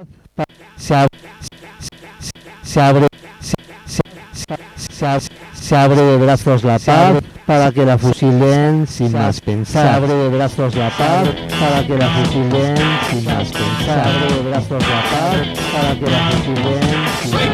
Se abre, se abre, se abre de brazos la paz para que la fusilen sin más pensar. Se abre de brazos la paz para que la fusilen sin más pensar. Se abre de brazos la paz para que la fusilen sin más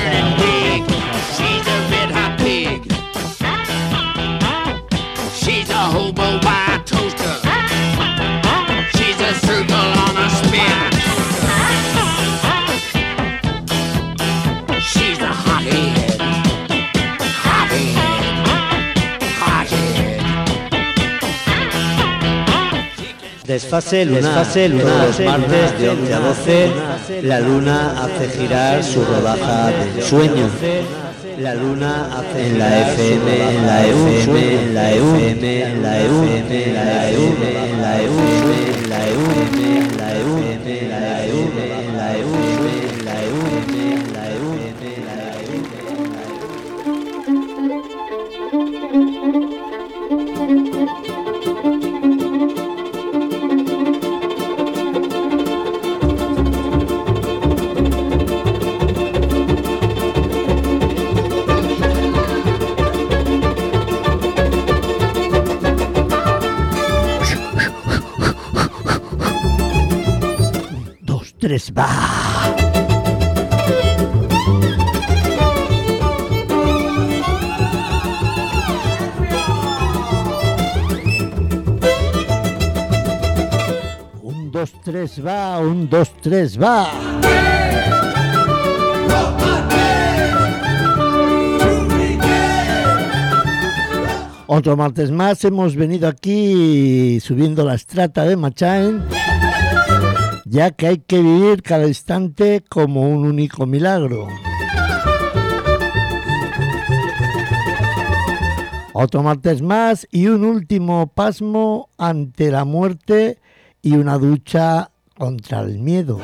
Desfase lunar, los martes de 11 a 12, la luna hace girar su rodaja del sueño. La luna hace en la FM, en la FM, en la FM, en la FM, en la FM, en la FM, en la FM, en la FM, en la FM, en la FM, en la FM, en la FM, en la tres, va. Un, dos, tres, va. Un, dos, tres, va. Otro martes más hemos venido aquí subiendo la estrata de Machain, ya que hay que vivir cada instante como un único milagro. Otro martes más y un último pasmo ante la muerte y una ducha contra el miedo.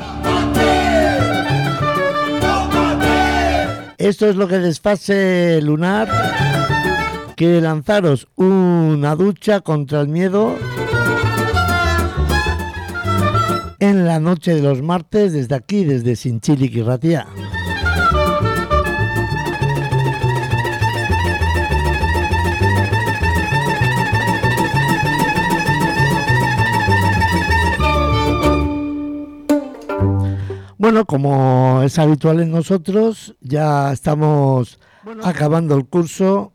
Esto es lo que Desfase Lunar quiere lanzaros, una ducha contra el miedo en la noche de los martes, desde aquí, desde Zintzilik Irratia. Bueno, como es habitual en nosotros, ya estamos acabando el curso.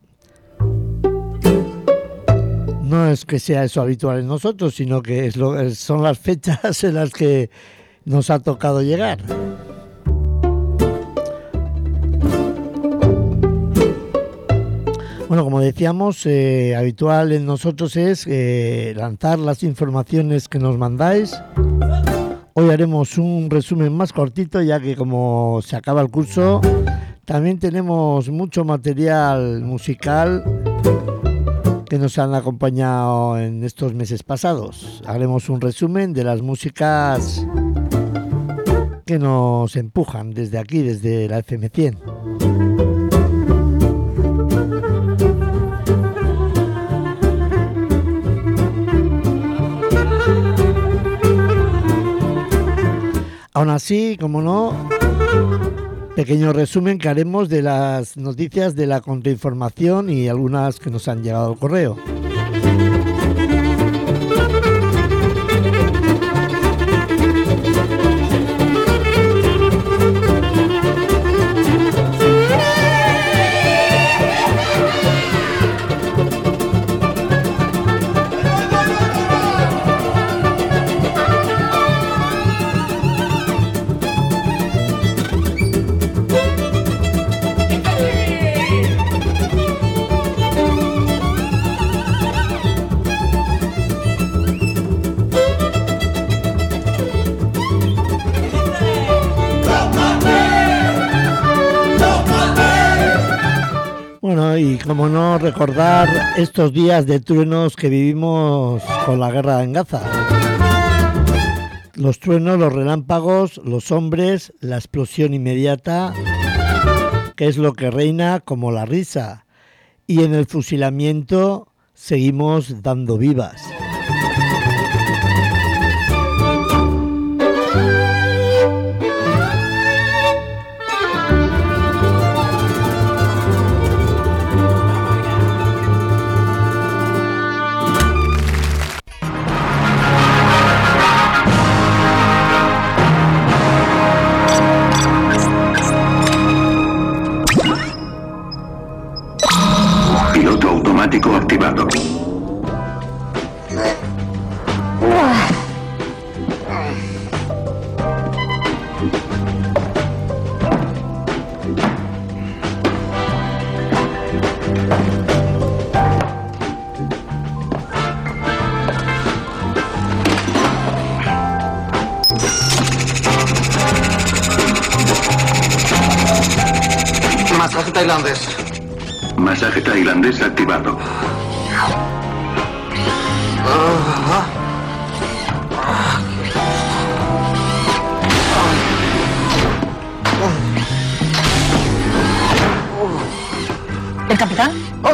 No es que sea eso habitual en nosotros, sino que son las fechas en las que nos ha tocado llegar. Bueno, como decíamos, habitual en nosotros es lanzar las informaciones que nos mandáis. Hoy haremos un resumen más cortito, ya que como se acaba el curso, también tenemos mucho material musical que nos han acompañado en estos meses pasados. Haremos un resumen de las músicas que nos empujan desde aquí, desde la FM 100. Aún así, como no, pequeño resumen que haremos de las noticias de la contrainformación y algunas que nos han llegado al correo. Y como no, recordar estos días de truenos que vivimos con la guerra en Gaza. Los truenos, los relámpagos, los hombres, la explosión inmediata, que es lo que reina como la risa. Y en el fusilamiento seguimos dando vivas. Masaje tailandés. Masaje tailandés activado. ¿El capitán?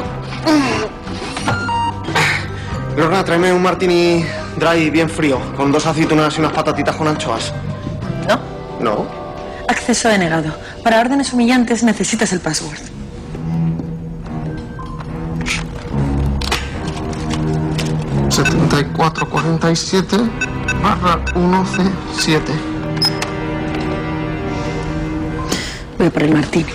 Lorna, tráeme un martini dry bien frío, con 2 aceitunas y unas patatitas con anchoas. No. ¿No? Acceso denegado. Para órdenes humillantes necesitas el password. ...7447/1C7. Voy por el martini.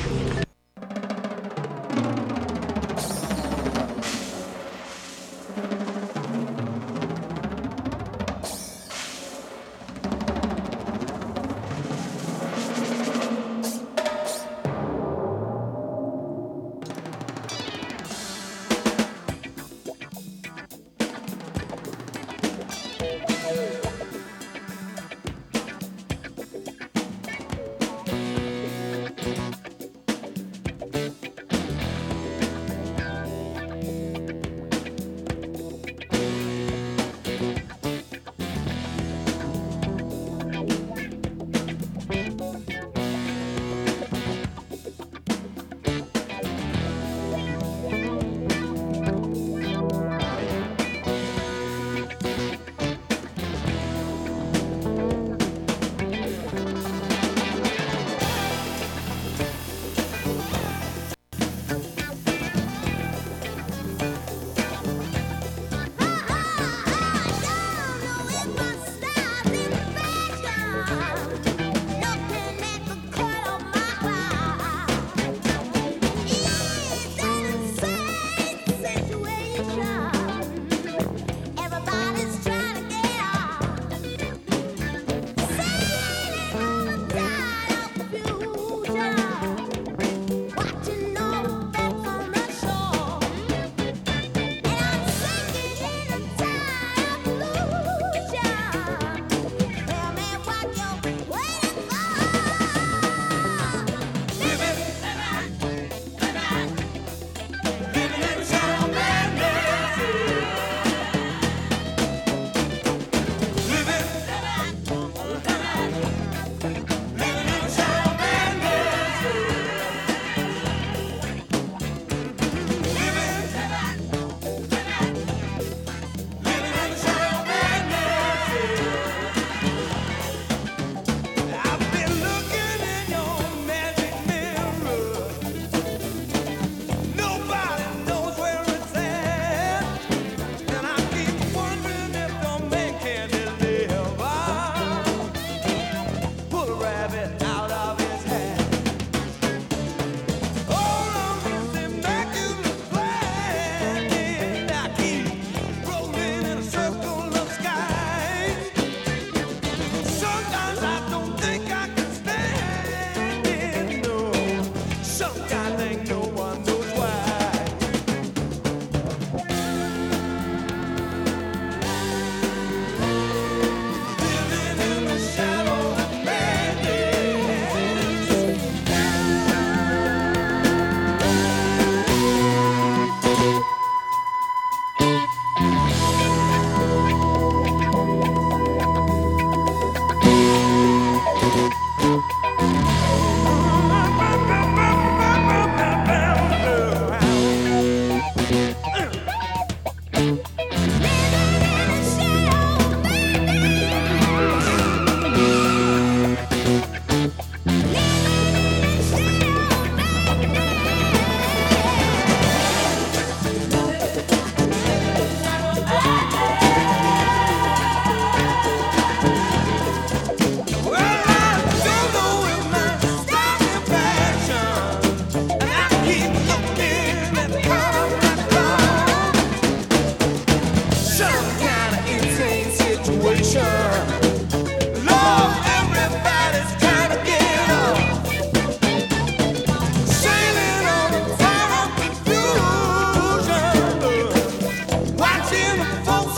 Watching folks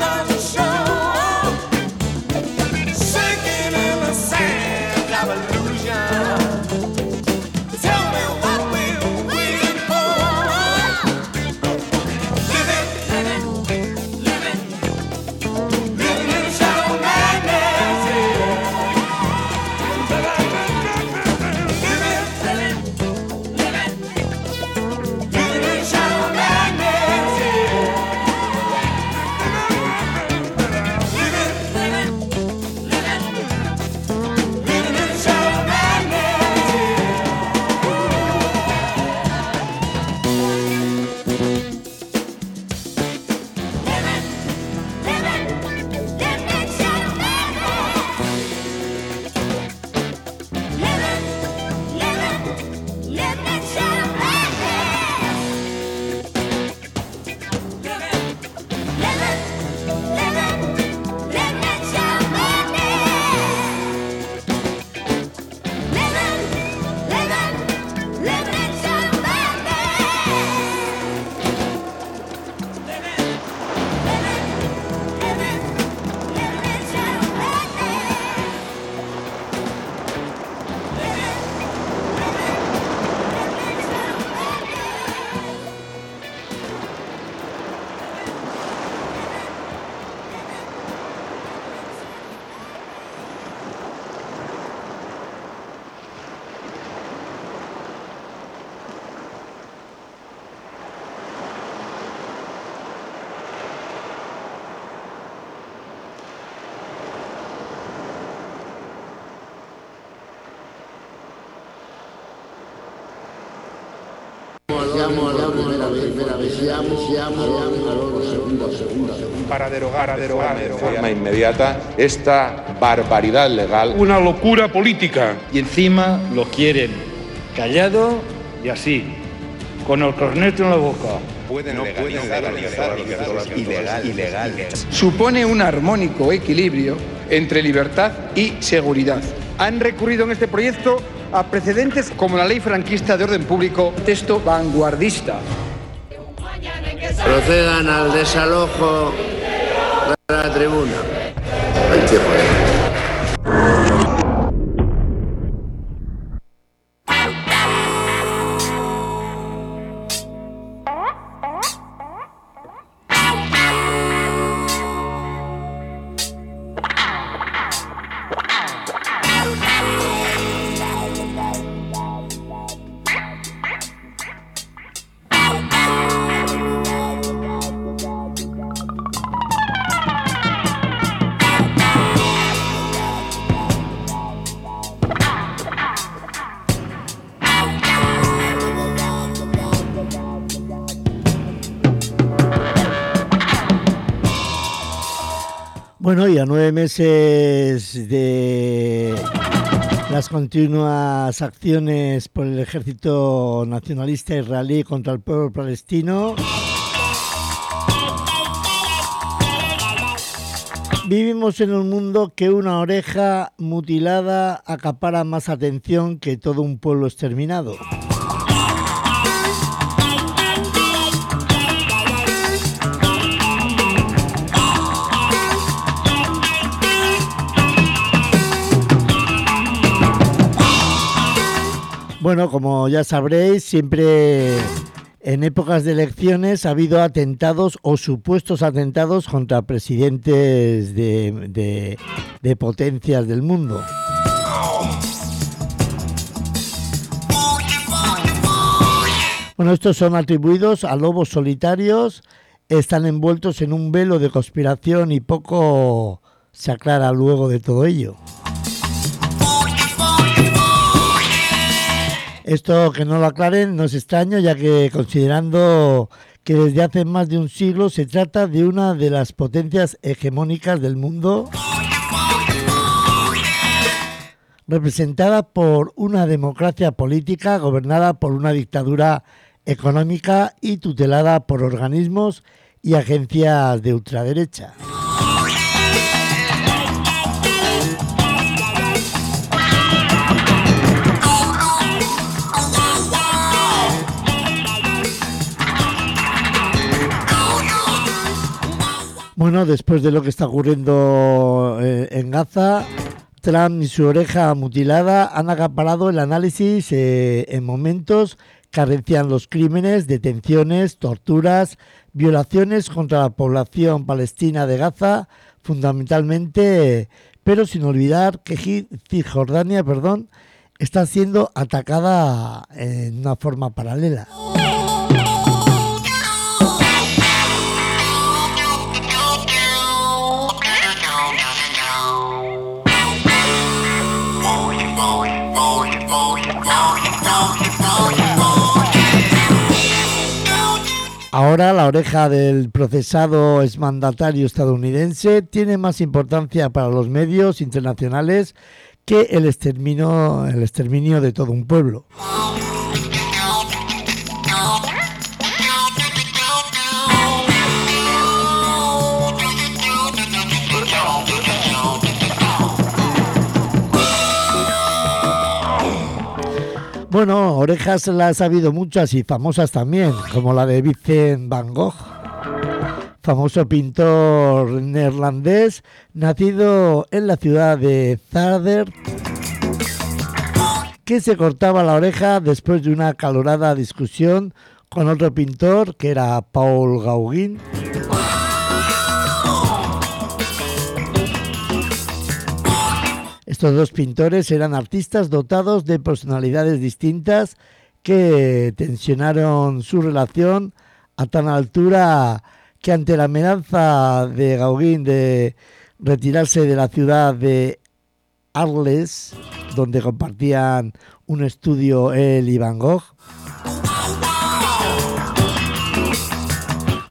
Para derogar de forma inmediata esta barbaridad legal. Una locura política. Y encima lo quieren callado y así, con el corneto en la boca. Pueden legalizar ilegales. Supone un armónico equilibrio entre libertad y seguridad. Han recurrido en este proyecto a precedentes como la ley franquista de orden público, texto vanguardista. Procedan al desalojo de la tribuna. Bueno, y a 9 meses de las continuas acciones por el ejército nacionalista israelí contra el pueblo palestino, vivimos en un mundo que una oreja mutilada acapara más atención que todo un pueblo exterminado. Bueno, como ya sabréis, siempre en épocas de elecciones ha habido atentados o supuestos atentados contra presidentes de potencias del mundo. Bueno, estos son atribuidos a lobos solitarios, están envueltos en un velo de conspiración y poco se aclara luego de todo ello. Esto que no lo aclaren no es extraño, ya que considerando que desde hace más de un siglo se trata de una de las potencias hegemónicas del mundo, representada por una democracia política gobernada por una dictadura económica y tutelada por organismos y agencias de ultraderecha. Bueno, después de lo que está ocurriendo en Gaza, Trump y su oreja mutilada han acaparado el análisis en momentos que anuncian los crímenes, detenciones, torturas, violaciones contra la población palestina de Gaza, fundamentalmente, pero sin olvidar que Cisjordania, está siendo atacada en una forma paralela. Ahora la oreja del procesado exmandatario estadounidense tiene más importancia para los medios internacionales que el exterminio de todo un pueblo. Bueno, orejas las ha habido muchas y famosas también, como la de Vincent van Gogh, famoso pintor neerlandés, nacido en la ciudad de Zadar, que se cortaba la oreja después de una acalorada discusión con otro pintor, que era Paul Gauguin. Estos dos pintores eran artistas dotados de personalidades distintas que tensionaron su relación a tal altura que ante la amenaza de Gauguin de retirarse de la ciudad de Arles, donde compartían un estudio él y Van Gogh,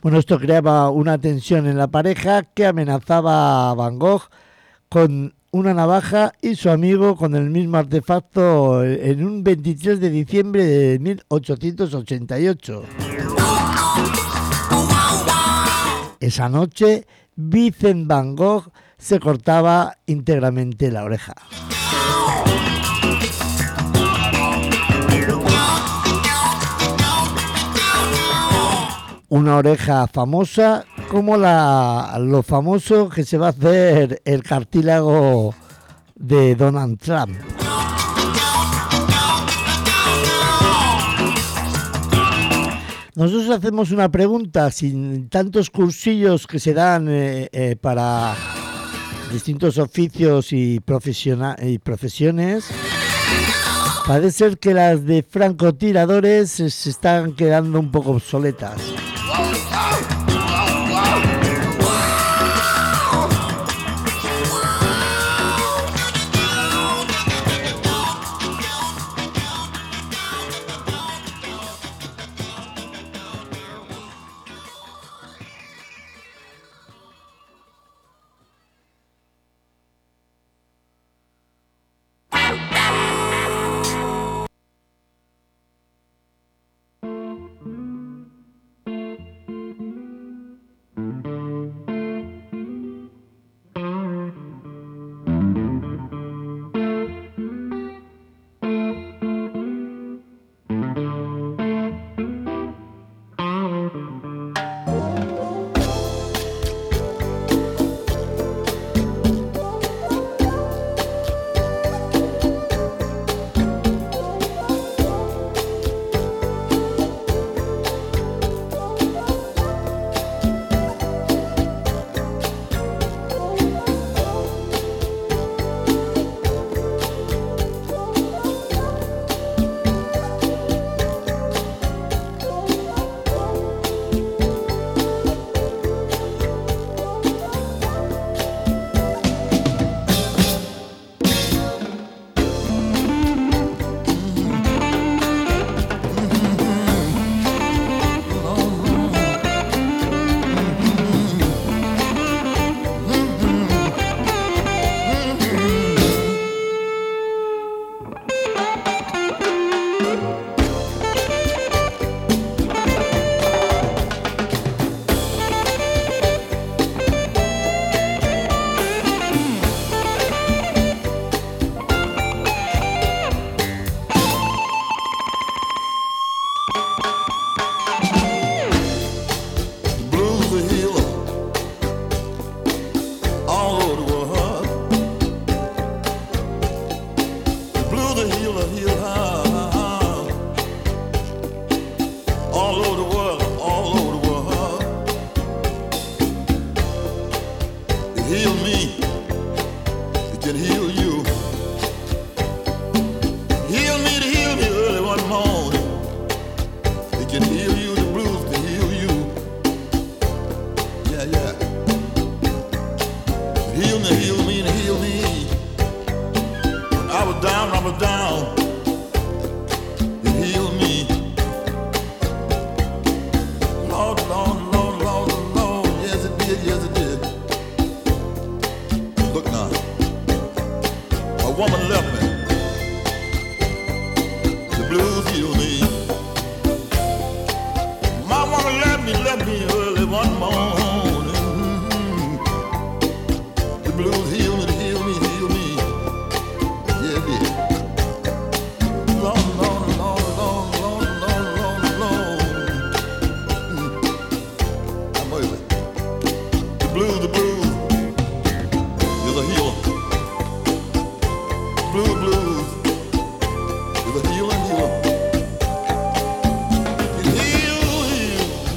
Bueno, esto creaba una tensión en la pareja que amenazaba a Van Gogh con una navaja y su amigo con el mismo artefacto en un 23 de diciembre de 1888. Esa noche, Vincent Van Gogh se cortaba íntegramente la oreja. Una oreja famosa como lo famoso que se va a hacer el cartílago de Donald Trump. Nosotros hacemos una pregunta, sin tantos cursillos que se dan para distintos oficios y profesiones, parece ser que las de francotiradores se están quedando un poco obsoletas.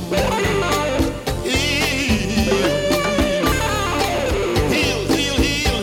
Heal, heal, heal.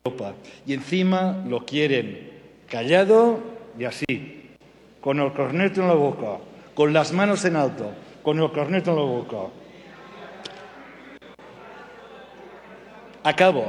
Y encima lo quieren callado y así, con el corneto en la boca, con las manos en alto, con el corneto en la boca. Acabo.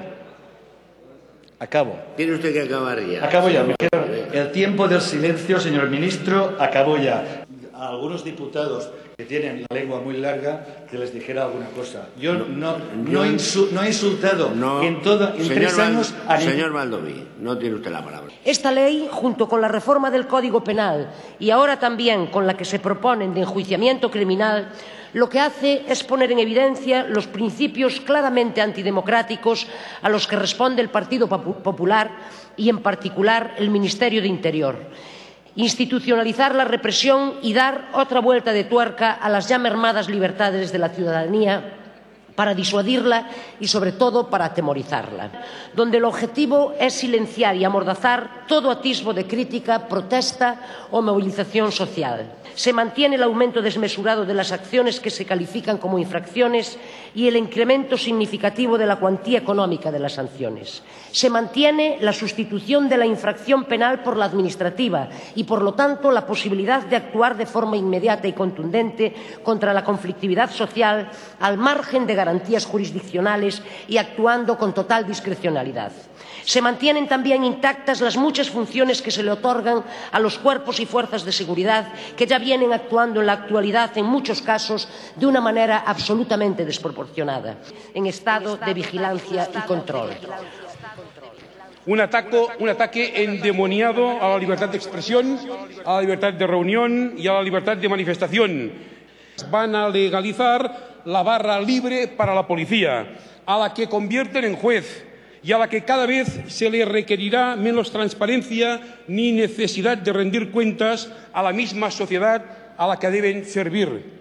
Tiene usted que acabar ya. Acabo ya. El tiempo del silencio, señor ministro, acabó ya. A algunos diputados que tienen la lengua muy larga, que les dijera alguna cosa. Yo no he insultado en 3 años a Señor Baldoví, no tiene usted la palabra. Esta ley, junto con la reforma del Código Penal y ahora también con la que se proponen de enjuiciamiento criminal, lo que hace es poner en evidencia los principios claramente antidemocráticos a los que responde el Partido Popular y, en particular, el Ministerio de Interior. Institucionalizar la represión y dar otra vuelta de tuerca a las ya mermadas libertades de la ciudadanía para disuadirla y, sobre todo, para atemorizarla, donde el objetivo es silenciar y amordazar todo atisbo de crítica, protesta o movilización social. Se mantiene el aumento desmesurado de las acciones que se califican como infracciones y el incremento significativo de la cuantía económica de las sanciones. Se mantiene la sustitución de la infracción penal por la administrativa y, por lo tanto, la posibilidad de actuar de forma inmediata y contundente contra la conflictividad social al margen de garantías jurisdiccionales y actuando con total discrecionalidad. Se mantienen también intactas las muchas funciones que se le otorgan a los cuerpos y fuerzas de seguridad que ya vienen actuando en la actualidad, en muchos casos, de una manera absolutamente desproporcionada, en estado de vigilancia y control. Un ataque endemoniado a la libertad de expresión, a la libertad de reunión y a la libertad de manifestación. Van a legalizar la barra libre para la policía, a la que convierten en juez y a la que cada vez se le requerirá menos transparencia ni necesidad de rendir cuentas a la misma sociedad a la que deben servir.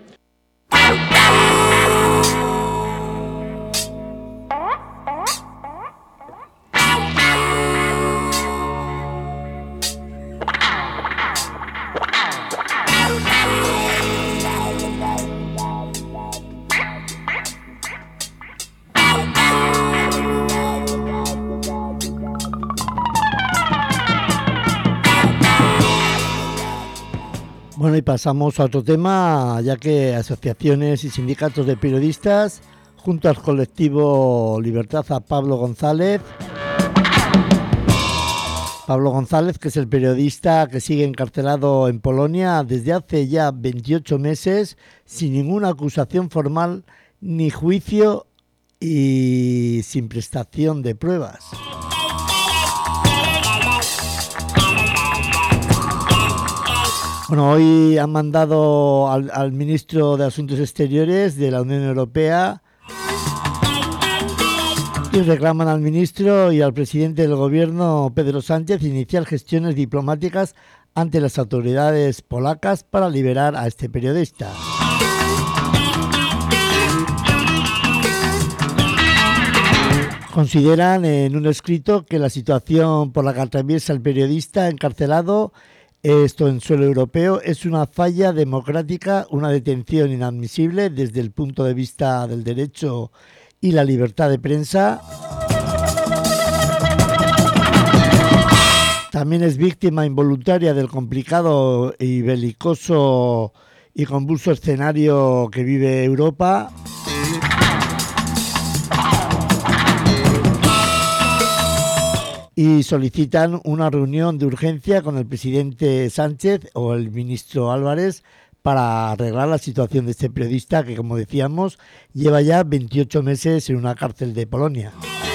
Bueno, y pasamos a otro tema, ya que asociaciones y sindicatos de periodistas, junto al colectivo Libertad a Pablo González, que es el periodista que sigue encarcelado en Polonia desde hace ya 28 meses, sin ninguna acusación formal ni juicio y sin prestación de pruebas. Bueno, hoy han mandado al ministro de Asuntos Exteriores de la Unión Europea y reclaman al ministro y al presidente del gobierno, Pedro Sánchez, iniciar gestiones diplomáticas ante las autoridades polacas para liberar a este periodista. Consideran en un escrito que la situación por la que atraviesa el periodista encarcelado, esto en suelo europeo, es una falla democrática, una detención inadmisible desde el punto de vista del derecho y la libertad de prensa. También es víctima involuntaria del complicado y belicoso y convulso escenario que vive Europa. Y solicitan una reunión de urgencia con el presidente Sánchez o el ministro Álvarez para arreglar la situación de este periodista que, como decíamos, lleva ya 28 meses en una cárcel de Polonia.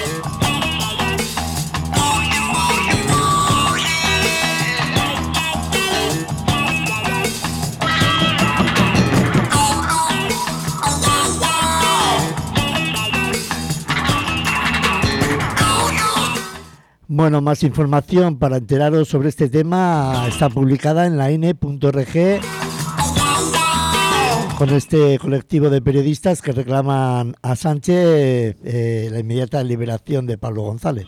Bueno, más información para enteraros sobre este tema está publicada en la INE.org con este colectivo de periodistas que reclaman a Sánchez la inmediata liberación de Pablo González.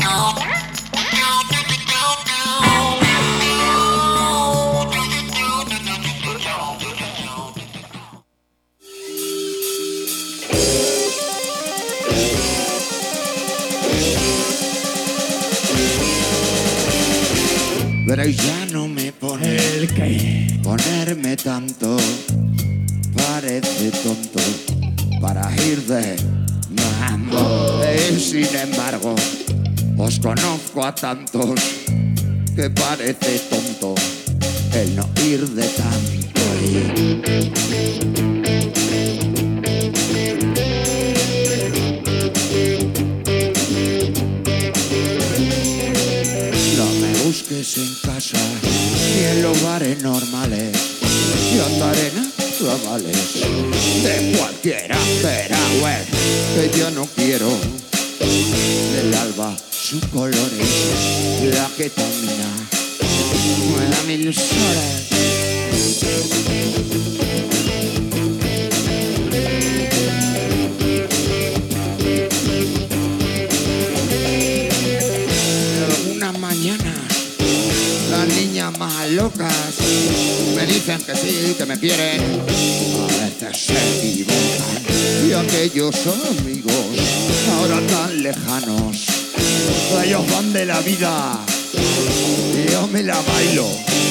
Pero ya no me pone ¿El qué? ponerme tanto, parece tonto para ir de mambo. Sin embargo, os conozco a tantos que parece tonto el no ir de tanto. Busques en casa ni en los bares normales. Yo andaré en avales de cualquiera, pero bueno, que yo no quiero del alba sus colores, la que camina me da mil soles. Algunas mañanas las niñas más locas me dicen que sí, que me quieren, a veces se equivocan. Y aquellos amigos, ahora tan lejanos, ellos van de la vida y yo me la bailo.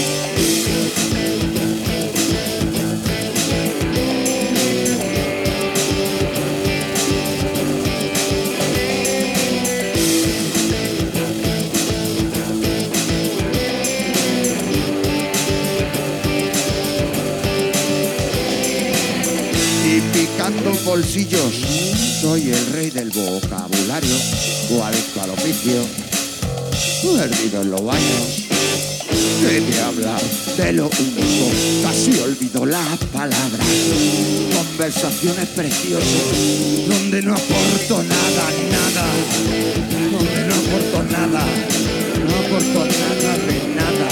Picando bolsillos, soy el rey del vocabulario, adicto al oficio, perdido en los baños. ¿Qué te hablar de lo único? Casi olvido las palabras. Conversaciones preciosas, donde no aporto nada, nada. Donde no aporto nada, no aporto nada de nada.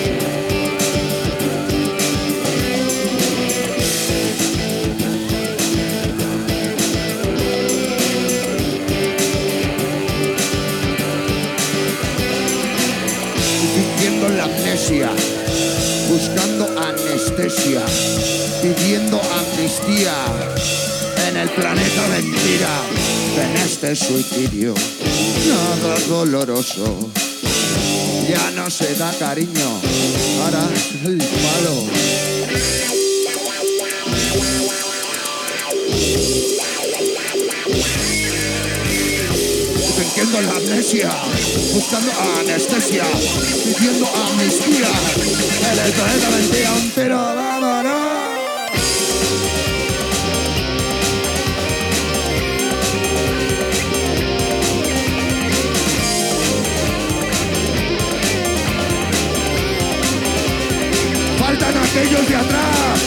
La amnesia, buscando anestesia, pidiendo amnistía en el planeta mentira, en este suicidio nada doloroso, ya no se da cariño, ahora es el palo. Fingiendo la amnesia, buscando anestesia, pidiendo amnistía en el planeta mentira, un tiro, vámonos. Faltan aquellos de atrás.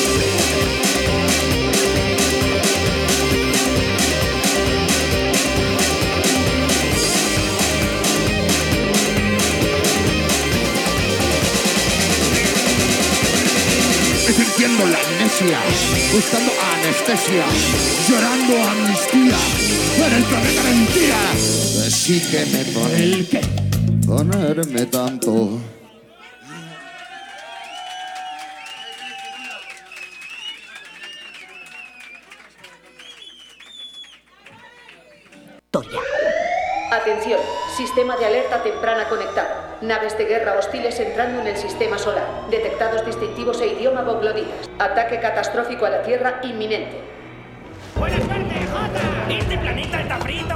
Fingiendo la amnesia, buscando anestesia, llorando amnistía en el planeta mentira. Sí que me pone el que ponerme tanto. Atención, sistema de alerta temprana conectado. Naves de guerra hostiles entrando en el sistema solar. Detectados distintivos e idioma bogloditas. Ataque catastrófico a la Tierra inminente. ¡Buena suerte, Jota! ¡Este planeta está frito!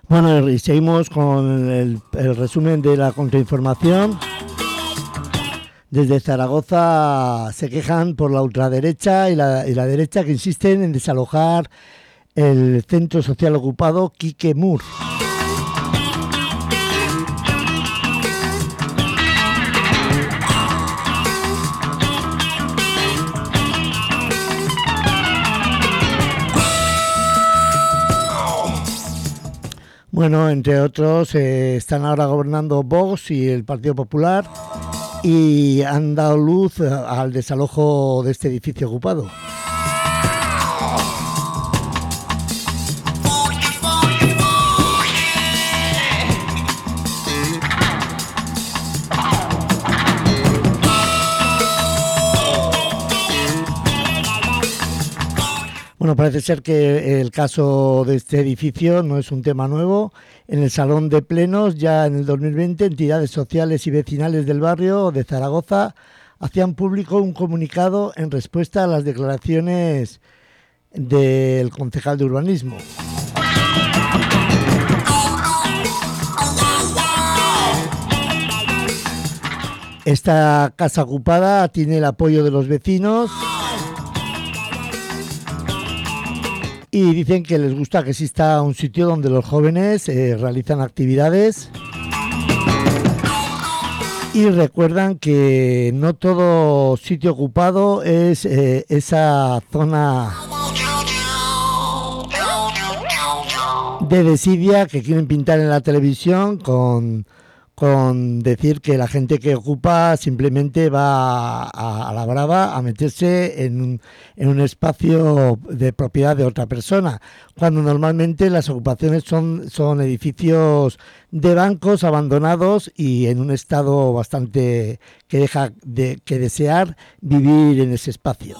Bueno, y seguimos con el resumen de la contrainformación. Desde Zaragoza se quejan por la ultraderecha y la derecha que insisten en desalojar el centro social ocupado Quique Mur. Bueno, entre otros, están ahora gobernando Vox y el Partido Popular y han dado luz al desalojo de este edificio ocupado. Bueno, parece ser que el caso de este edificio no es un tema nuevo. En el Salón de Plenos, ya en el 2020, entidades sociales y vecinales del barrio de Zaragoza hacían público un comunicado en respuesta a las declaraciones del concejal de urbanismo. Esta casa ocupada tiene el apoyo de los vecinos y dicen que les gusta que exista un sitio donde los jóvenes realizan actividades y recuerdan que no todo sitio ocupado es esa zona de desidia que quieren pintar en la televisión con decir que la gente que ocupa simplemente va a la brava a meterse en un espacio de propiedad de otra persona, cuando normalmente las ocupaciones son edificios de bancos abandonados y en un estado bastante que deja que desear vivir en ese espacio.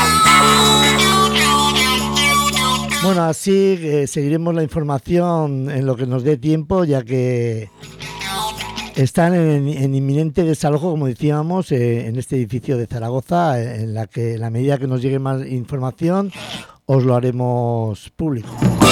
Bueno, así seguiremos la información en lo que nos dé tiempo, ya que están en inminente desalojo, como decíamos, en este edificio de Zaragoza, en la que, en la medida que nos llegue más información, os lo haremos público.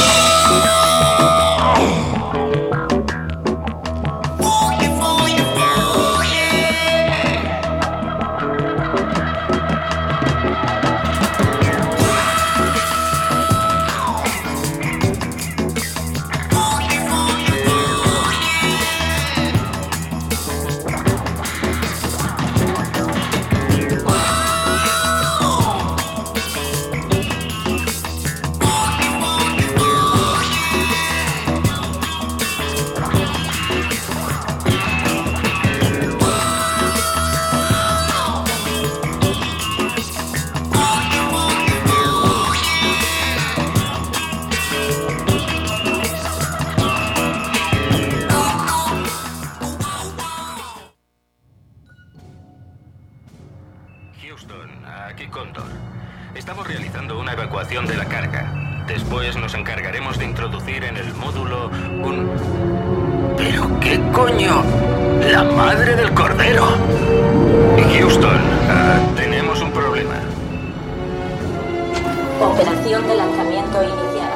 De la carga. Después nos encargaremos de introducir en el módulo un... ¿Pero qué coño? ¡La madre del cordero! Houston, tenemos un problema. Operación de lanzamiento iniciada.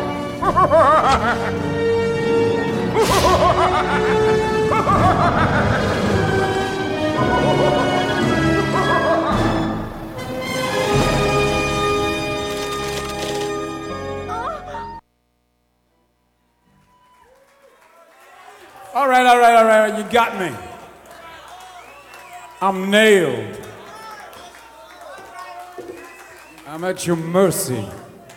All right, you got me. I'm nailed. I'm at your mercy.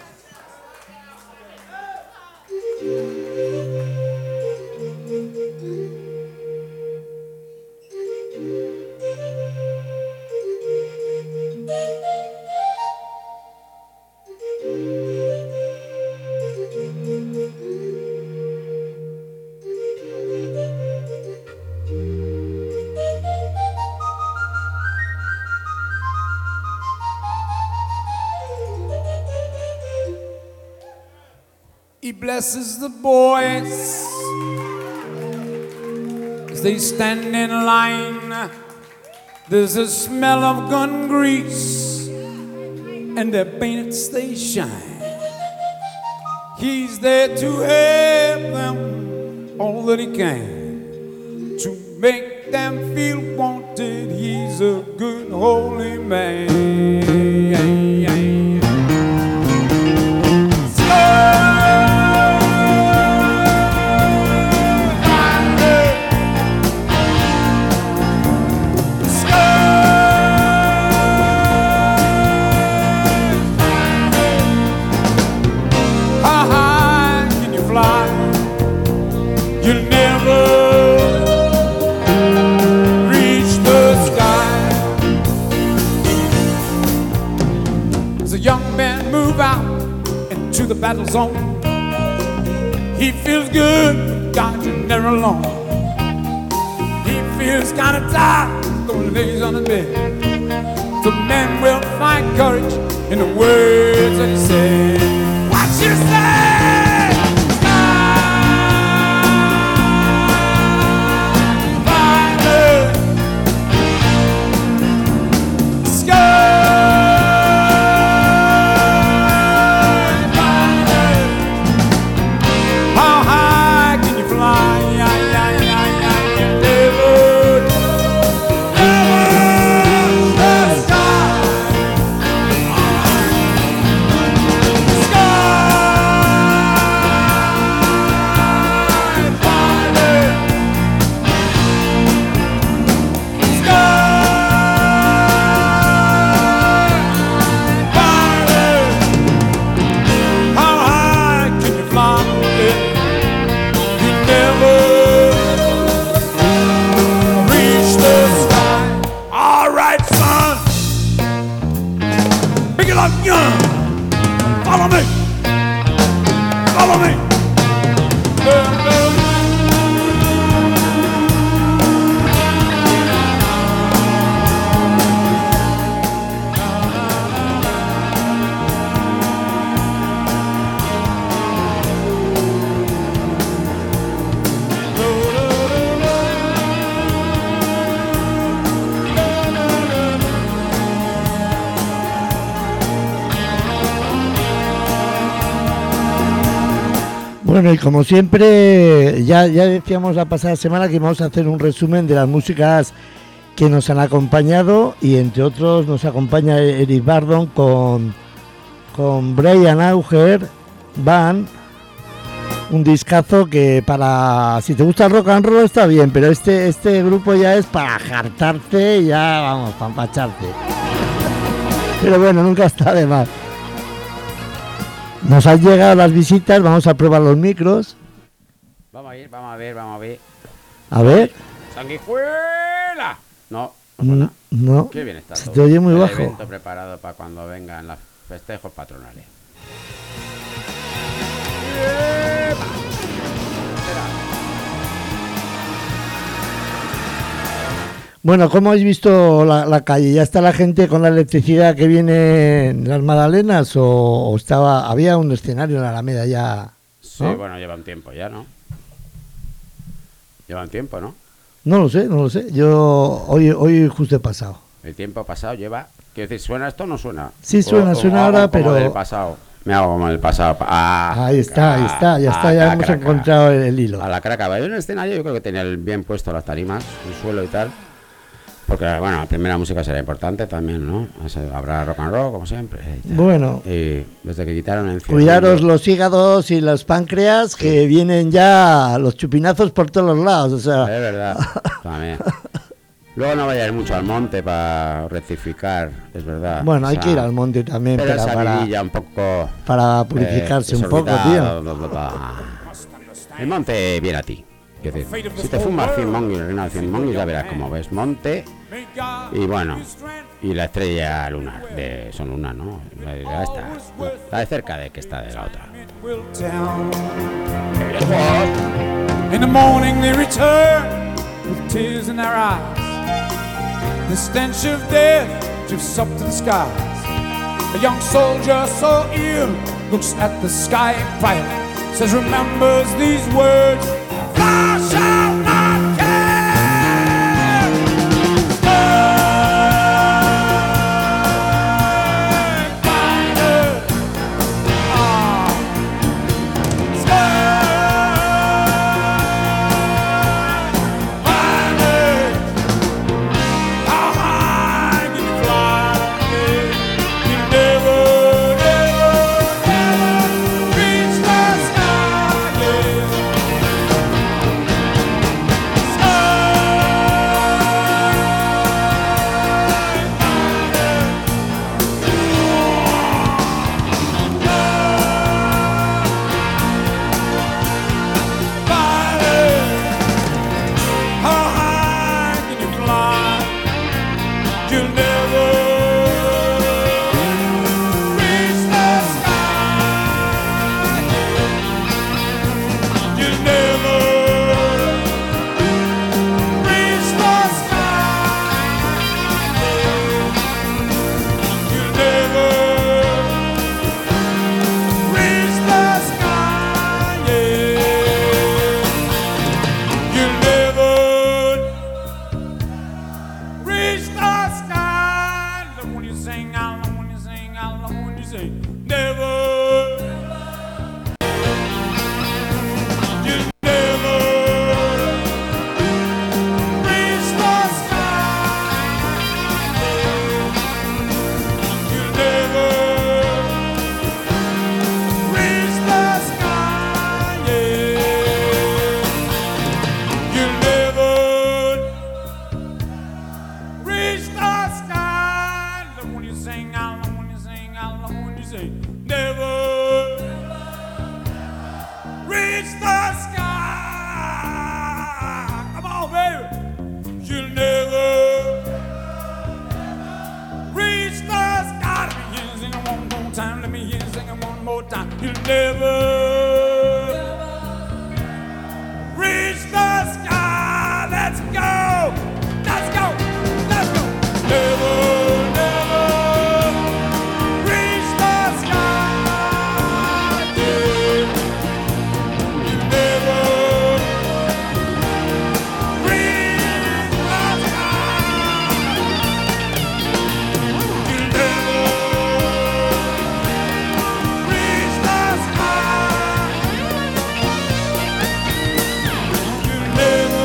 He blesses the boys as they stand in line. There's a smell of gun grease and their paints they shine. He's there to help them all that he can to make them feel wanted. He's a good holy man. The battle zone. He feels good, but God, you're never alone. He feels kind of tired, though he lays on his bed. The man will find courage in the words that he said. What you say? Bueno, y como siempre, ya decíamos la pasada semana que vamos a hacer un resumen de las músicas que nos han acompañado, y entre otros nos acompaña Eric Burdon con Brian Auger Band, un discazo que para, si te gusta el rock and roll está bien, pero este grupo ya es para jartarte, ya vamos, para empacharte. Pero bueno, nunca está de más. Nos han llegado las visitas, vamos a probar los micros. Vamos a ver. A ver. ¡Sanguijuela! No suena. No. Qué bien está todo. Se te oye muy el bajo. Evento preparado para cuando vengan los festejos patronales. Bueno, ¿cómo habéis visto la calle? ¿Ya está la gente con la electricidad que viene en las Magdalenas o había un escenario en la Alameda ya? ¿no? Sí, bueno, lleva un tiempo ya, ¿no? Lleva un tiempo, ¿no? No lo sé. Yo hoy justo he pasado. El tiempo pasado lleva... Quiero decir, ¿suena esto o no suena? Sí, suena ahora, pero... Del pasado. Me hago como el pasado. Ahí está, ya hemos encontrado el hilo. A la craca. En el escenario yo creo que tenía bien puesto las tarimas, el suelo y tal. Porque, bueno, la primera música será importante también, ¿no? Habrá rock and roll, como siempre. Bueno. Y desde que quitaron el... Cuidaros los hígados y los páncreas, sí, que vienen ya los chupinazos por todos los lados, o sea... Es verdad, también. Luego no vayáis mucho al monte para rectificar, es verdad. Bueno, hay que ir al monte también, pero para un poco... Para purificarse un poco, tío. El monte viene a ti. Es decir, si te fumas 100 monguis, Reynald 100 monguis, ya verás cómo ves monte y bueno, y la estrella lunar, son lunas, ¿no? Ya está de cerca de que está de la otra. In the morning they return with tears in their eyes. The stench of death drifts up to the skies. A young soldier so ill looks at the sky bright, says remembers these words. Thou shalt not kill. never reach the sky. Let's go, let's go, let's go. Never, never reach the sky. Yeah. You never reach the sky. You never reach the sky. You never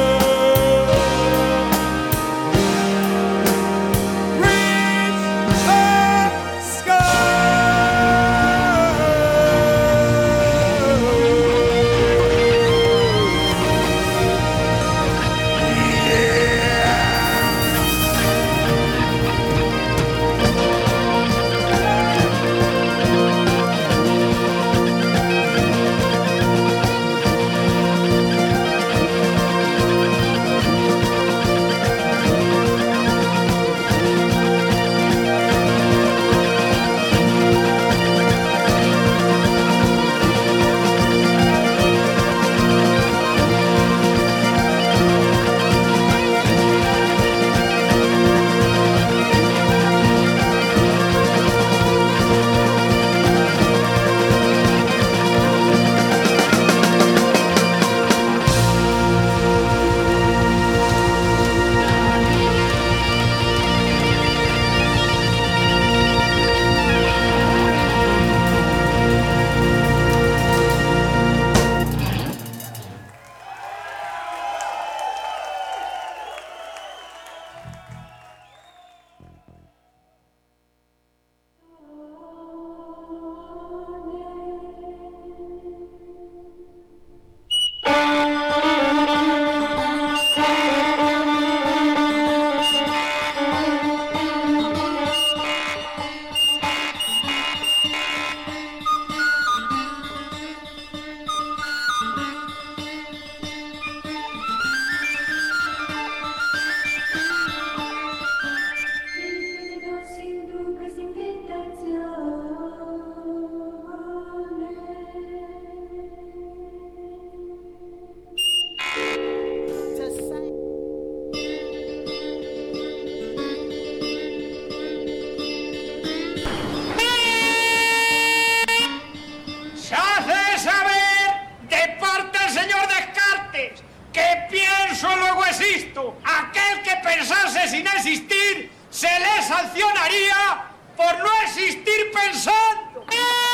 Se hace saber de parte del señor Descartes que pienso luego existo. Aquel que pensase sin existir se le sancionaría por no existir pensando.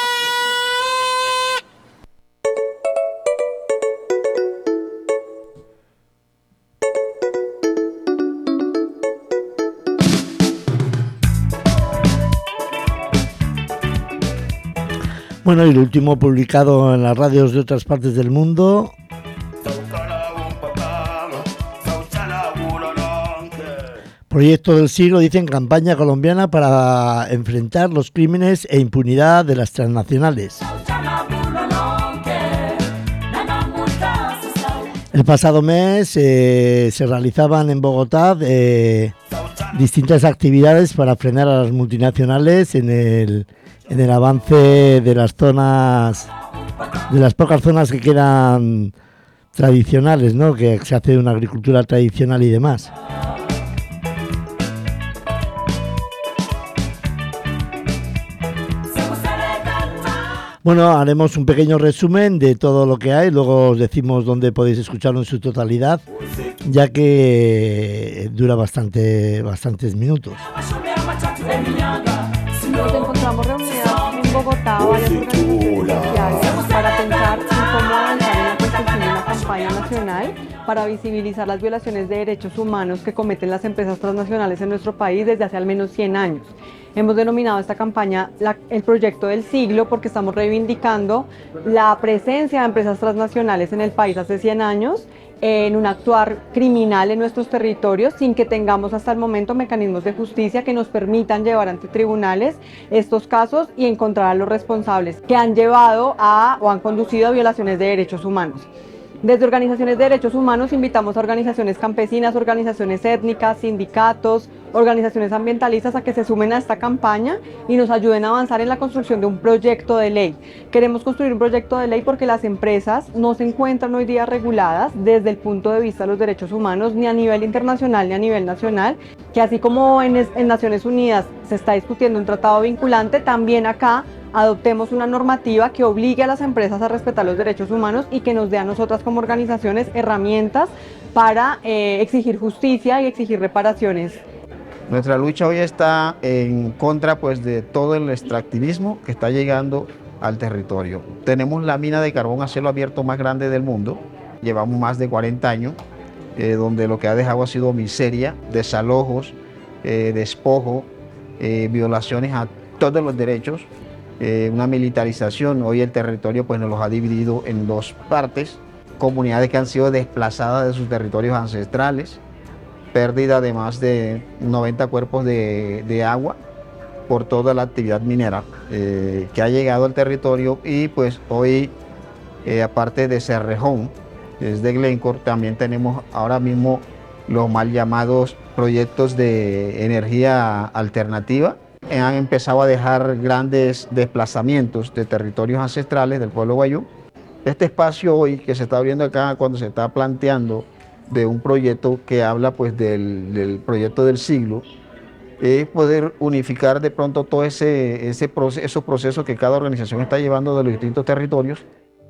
Bueno, y lo último publicado en las radios de otras partes del mundo. Proyecto del siglo, dicen, campaña colombiana para enfrentar los crímenes e impunidad de las transnacionales. El pasado mes se realizaban en Bogotá distintas actividades para frenar a las multinacionales en el avance de las zonas, de las pocas zonas que quedan tradicionales, ¿no? Que se hace una agricultura tradicional y demás. Bueno, haremos un pequeño resumen de todo lo que hay, luego os decimos dónde podéis escucharlo en su totalidad, ya que dura bastantes minutos. Nos encontramos reunidas en Bogotá varias organizaciones sociales para pensar en cómo avanzar en la construcción de una campaña nacional para visibilizar las violaciones de derechos humanos que cometen las empresas transnacionales en nuestro país desde hace al menos 100 años. Hemos denominado esta campaña el proyecto del siglo porque estamos reivindicando la presencia de empresas transnacionales en el país hace 100 años en un actuar criminal en nuestros territorios sin que tengamos hasta el momento mecanismos de justicia que nos permitan llevar ante tribunales estos casos y encontrar a los responsables que han llevado o han conducido a violaciones de derechos humanos. Desde organizaciones de derechos humanos invitamos a organizaciones campesinas, organizaciones étnicas, sindicatos, organizaciones ambientalistas a que se sumen a esta campaña y nos ayuden a avanzar en la construcción de un proyecto de ley. Queremos construir un proyecto de ley porque las empresas no se encuentran hoy día reguladas desde el punto de vista de los derechos humanos, ni a nivel internacional ni a nivel nacional, que así como en Naciones Unidas se está discutiendo un tratado vinculante, también acá adoptemos una normativa que obligue a las empresas a respetar los derechos humanos y que nos dé a nosotras como organizaciones herramientas para exigir justicia y exigir reparaciones. Nuestra lucha hoy está en contra pues, de todo el extractivismo que está llegando al territorio. Tenemos la mina de carbón a cielo abierto más grande del mundo, llevamos más de 40 años, donde lo que ha dejado ha sido miseria, desalojos, despojo, violaciones a todos los derechos, una militarización. Hoy el territorio pues, nos los ha dividido en dos partes, comunidades que han sido desplazadas de sus territorios ancestrales, pérdida de más de 90 cuerpos de agua por toda la actividad minera que ha llegado al territorio y pues hoy, aparte de Cerrejón, que es de Glencore, también tenemos ahora mismo los mal llamados proyectos de energía alternativa. Han empezado a dejar grandes desplazamientos de territorios ancestrales del pueblo guayú. Este espacio hoy que se está abriendo acá cuando se está planteando de un proyecto que habla pues del proyecto del siglo, es poder unificar de pronto todo esos procesos que cada organización está llevando de los distintos territorios.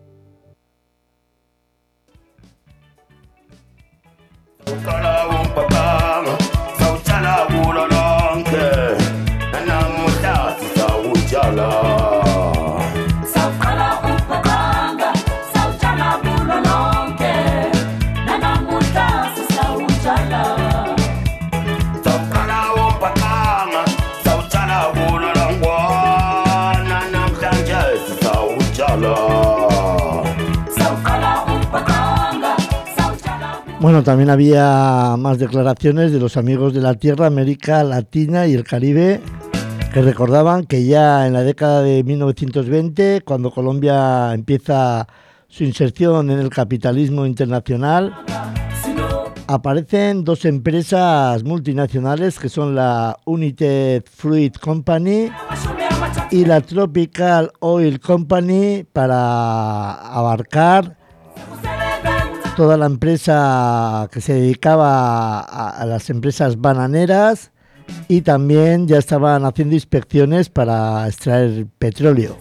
Bueno, también había más declaraciones de los amigos de la Tierra, América Latina y el Caribe, que recordaban que ya en la década de 1920, cuando Colombia empieza su inserción en el capitalismo internacional, aparecen dos empresas multinacionales que son la United Fruit Company y la Tropical Oil Company para abarcar toda la empresa que se dedicaba a las empresas bananeras y también ya estaban haciendo inspecciones para extraer petróleo.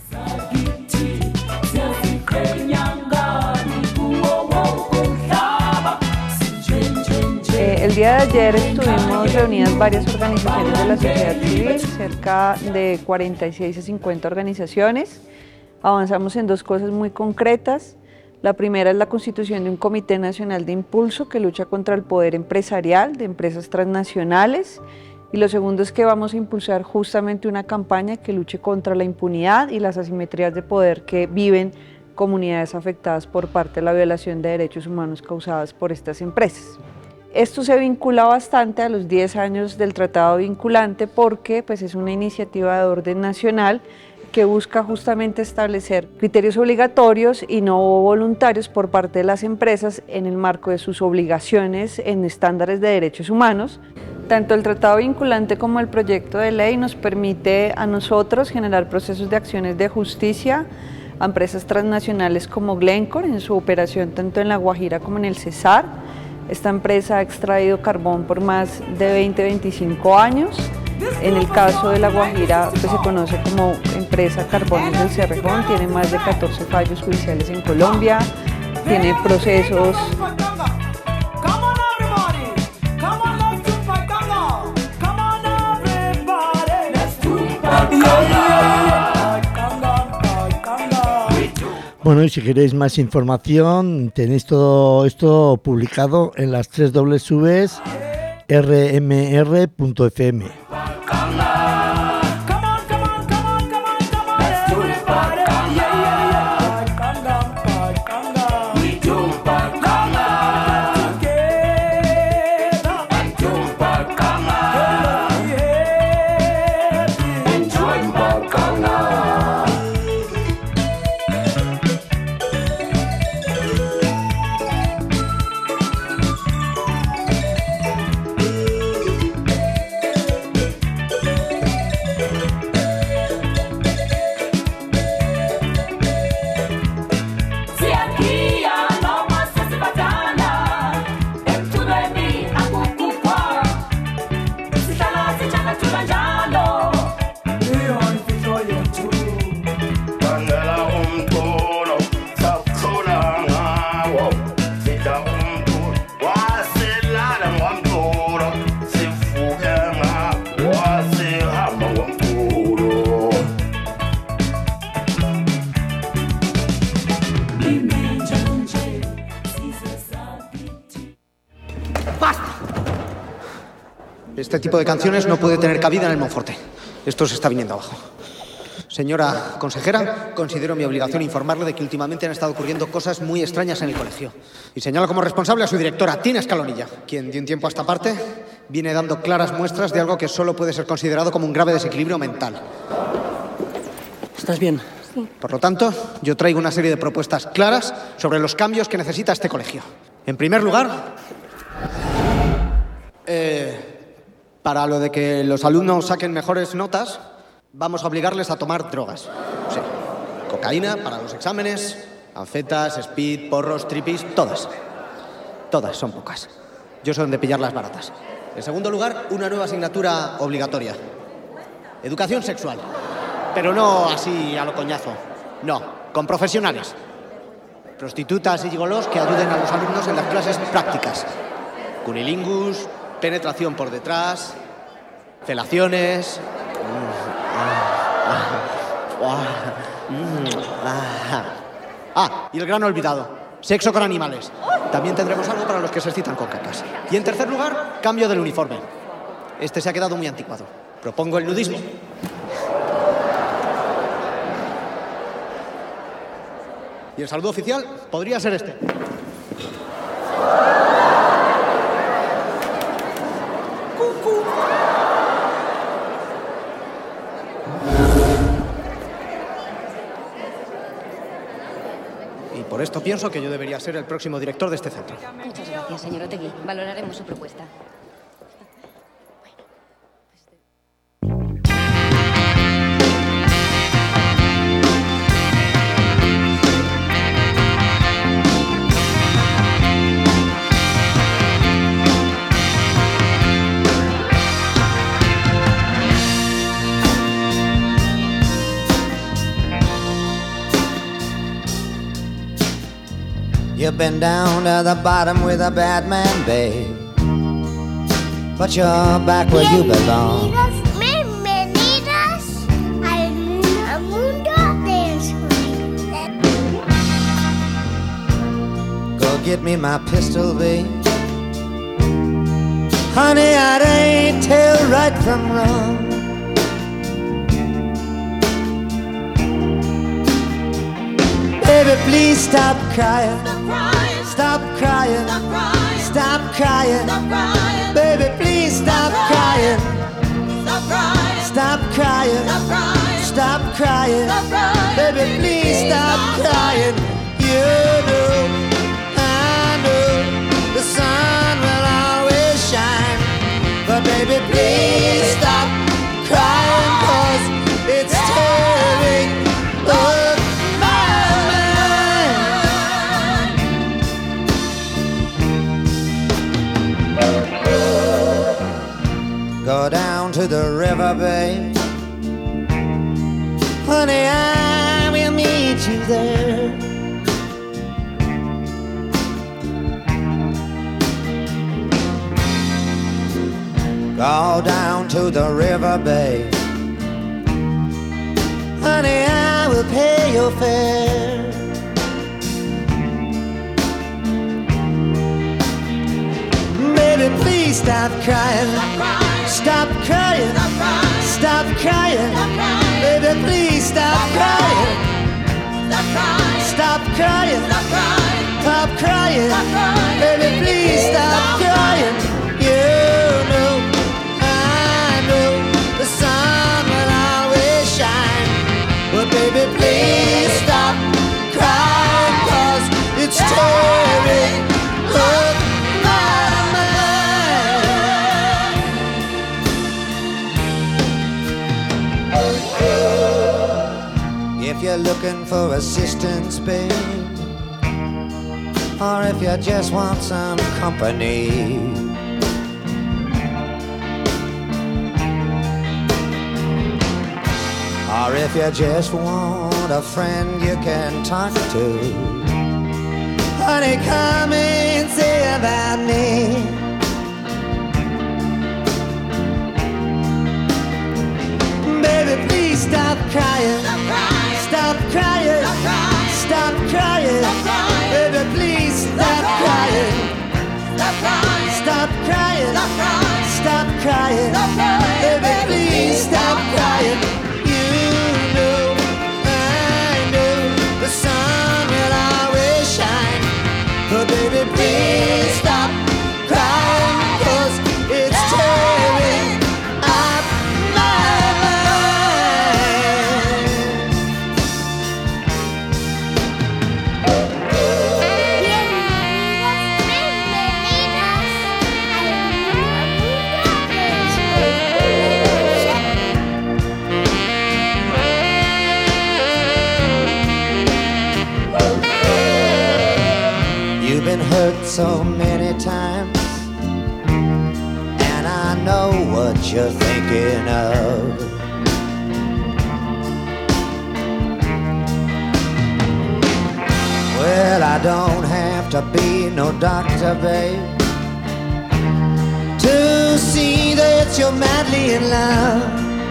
El día de ayer estuvimos reunidas varias organizaciones de la sociedad civil, cerca de 46 a 50 organizaciones. Avanzamos en dos cosas muy concretas. La primera es la constitución de un Comité Nacional de Impulso que lucha contra el poder empresarial de empresas transnacionales. Y lo segundo es que vamos a impulsar justamente una campaña que luche contra la impunidad y las asimetrías de poder que viven comunidades afectadas por parte de la violación de derechos humanos causadas por estas empresas. Esto se vincula bastante a los 10 años del tratado vinculante porque pues, es una iniciativa de orden nacional que busca justamente establecer criterios obligatorios y no voluntarios por parte de las empresas en el marco de sus obligaciones en estándares de derechos humanos. Tanto el tratado vinculante como el proyecto de ley nos permite a nosotros generar procesos de acciones de justicia a empresas transnacionales como Glencore en su operación tanto en La Guajira como en el Cesar. Esta empresa ha extraído carbón por más de 20-25 años. En el caso de La Guajira, pues se conoce como empresa Carbones del Cerrejón, tiene más de 14 fallos judiciales en Colombia, tiene procesos. Bueno, y si queréis más información, tenéis todo esto publicado en las www.rmr.fm. ¡Basta! Este tipo de canciones no puede tener cabida en el Monforte. Esto se está viniendo abajo. Señora consejera, considero mi obligación informarle de que últimamente han estado ocurriendo cosas muy extrañas en el colegio. Y señalo como responsable a su directora, Tina Escalonilla, quien de un tiempo a esta parte viene dando claras muestras de algo que solo puede ser considerado como un grave desequilibrio mental. ¿Estás bien? Sí. Por lo tanto, yo traigo una serie de propuestas claras sobre los cambios que necesita este colegio. En primer lugar, para lo de que los alumnos saquen mejores notas, vamos a obligarles a tomar drogas. Sí. Cocaína para los exámenes, anfetas, speed, porros, tripis, todas. Todas, son pocas. Yo soy de pillar las baratas. En segundo lugar, una nueva asignatura obligatoria. Educación sexual. Pero no así a lo coñazo. No, con profesionales. Prostitutas y gigolos que ayuden a los alumnos en las clases prácticas. Cunilingus, penetración por detrás, felaciones. Y el gran olvidado, sexo con animales. También tendremos algo para los que se excitan con cacas. Y en tercer lugar, cambio del uniforme. Este se ha quedado muy anticuado. Propongo el nudismo. Y el saludo oficial podría ser este. Y por esto pienso que yo debería ser el próximo director de este centro. Muchas gracias, señor Otegui. Valoraremos su propuesta. You've been down to the bottom with a bad man, babe, but you're back where you belong. Bienvenidos al mundo del sueño. Go get me my pistol, babe. Honey, I ain't tell right from wrong. Baby, please stop crying. Stop crying. Stop crying. Baby, please stop crying. Stop crying. Stop crying. Baby, please stop crying. You know, I know the sun will always shine. But baby, please stop crying, 'cause it's tearing up my mind. Go down to the river, babe. Honey, I will meet you there. Go down to the river, babe. Honey, I will pay your fare. Baby, please stop crying. Stop crying. Stop crying. Baby, please stop crying. Stop crying. Stop crying. Baby, please stop crying. You know, I know the sun will always shine. But baby, please stop crying, 'cause it's tearing up my mind. If you're looking for assistance, babe, or if you just want some company, or if you just want a friend you can talk to, honey, come and say about me. Baby, please stop crying. Stop crying. Stop crying. Baby, please stop crying. Stop stop crying. Stop crying. Baby, please stop crying. You know, I know the sun will always shine. But baby, please stop crying, 'cause it's tearing up my mind. You've been hurt so many times, and I know what you're thinking of. Well, I don't have to be no doctor, babe, to see that you're madly in love.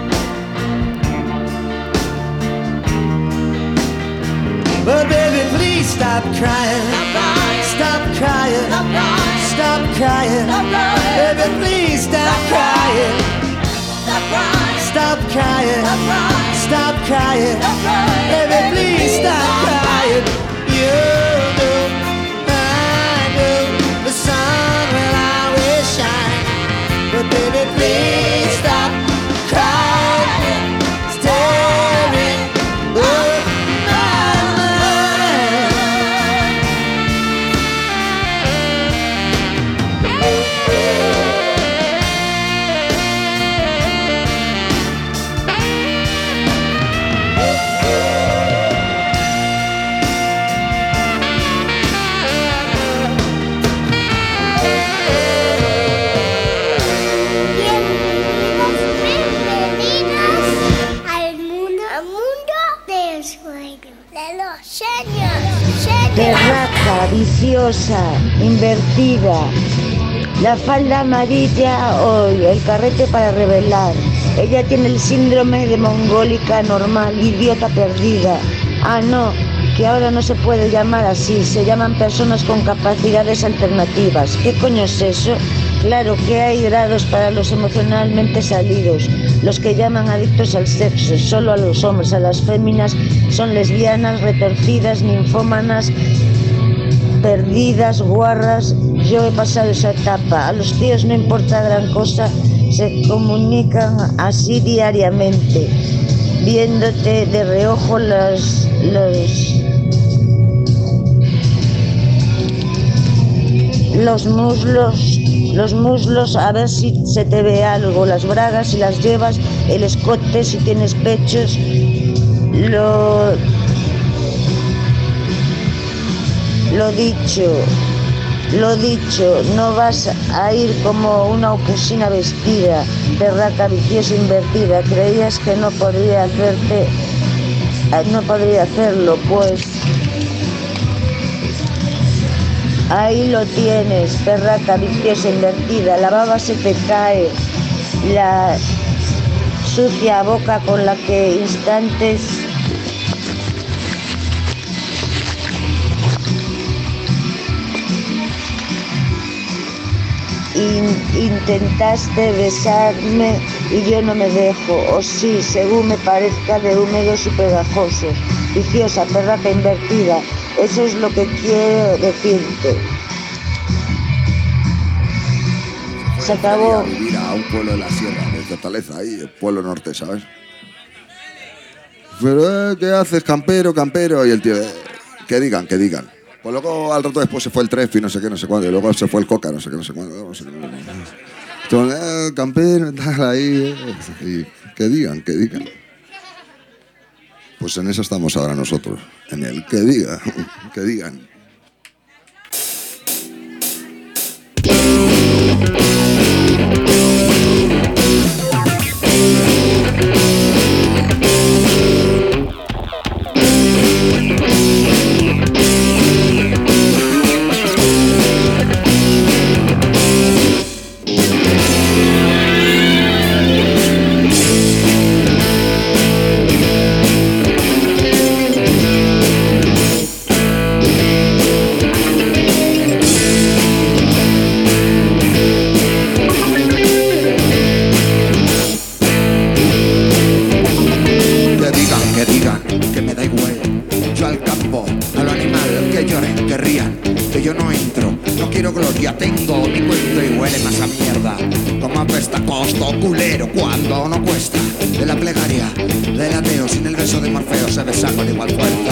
But baby, please stop crying. Stop crying. Stop crying. Baby, please stop crying. Stop crying. Stop crying. Baby, please stop crying. You know, I know the sun will always shine. But baby, please stop crying. Staring up my mind. Al mundo del sueño, de los sueños. Berraca, viciosa, invertida. La falda amarilla hoy, el carrete para revelar. Ella tiene el síndrome de mongólica normal, idiota perdida. Ah, no, que ahora no se puede llamar así, se llaman personas con capacidades alternativas. ¿Qué coño es eso? Claro que hay grados para los emocionalmente salidos, los que llaman adictos al sexo, solo a los hombres, a las féminas son lesbianas, retorcidas, ninfómanas, perdidas, guarras. Yo he pasado esa etapa. A los tíos no importa gran cosa, se comunican así diariamente, viéndote de reojo los muslos, a ver si se te ve algo, las bragas si las llevas, el escote si tienes pechos, lo dicho, no vas a ir como una opusina vestida, berraca, viciosa, invertida. Creías que no podría hacerlo, pues ahí lo tienes, perraca, viciosa, invertida. La baba se te cae, la sucia boca con la que instantes intentaste besarme y yo no me dejo, o sí, según me parezca, de húmedos y pegajosos. Viciosa, perraca, invertida, eso es lo que quiero decirte. Se acabó. Vivir a un pueblo de la sierra, de Fortaleza, ahí, el pueblo norte, ¿sabes? Pero, ¿qué haces, campero, campero? Y el tío, que digan. Pues luego, al rato después se fue el Trefi, no sé qué, no sé cuándo, y luego se fue el Coca, no sé qué, no sé cuándo, no sé qué. Entonces, campero, tal, ahí, y que digan. Pues en eso estamos ahora nosotros, en el que digan. huele más a mierda. Como apesta costo culero cuando no cuesta. De la plegaria del ateo sin el beso de Morfeo se besa con igual fuerza.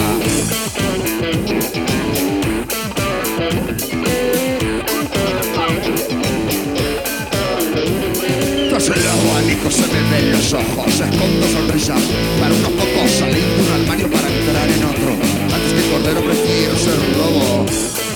Tras el abanico se me ven los ojos, escondo sonrisa para unos pocos, salir de un armario para entrar en otro. Antes que cordero prefiero ser lobo.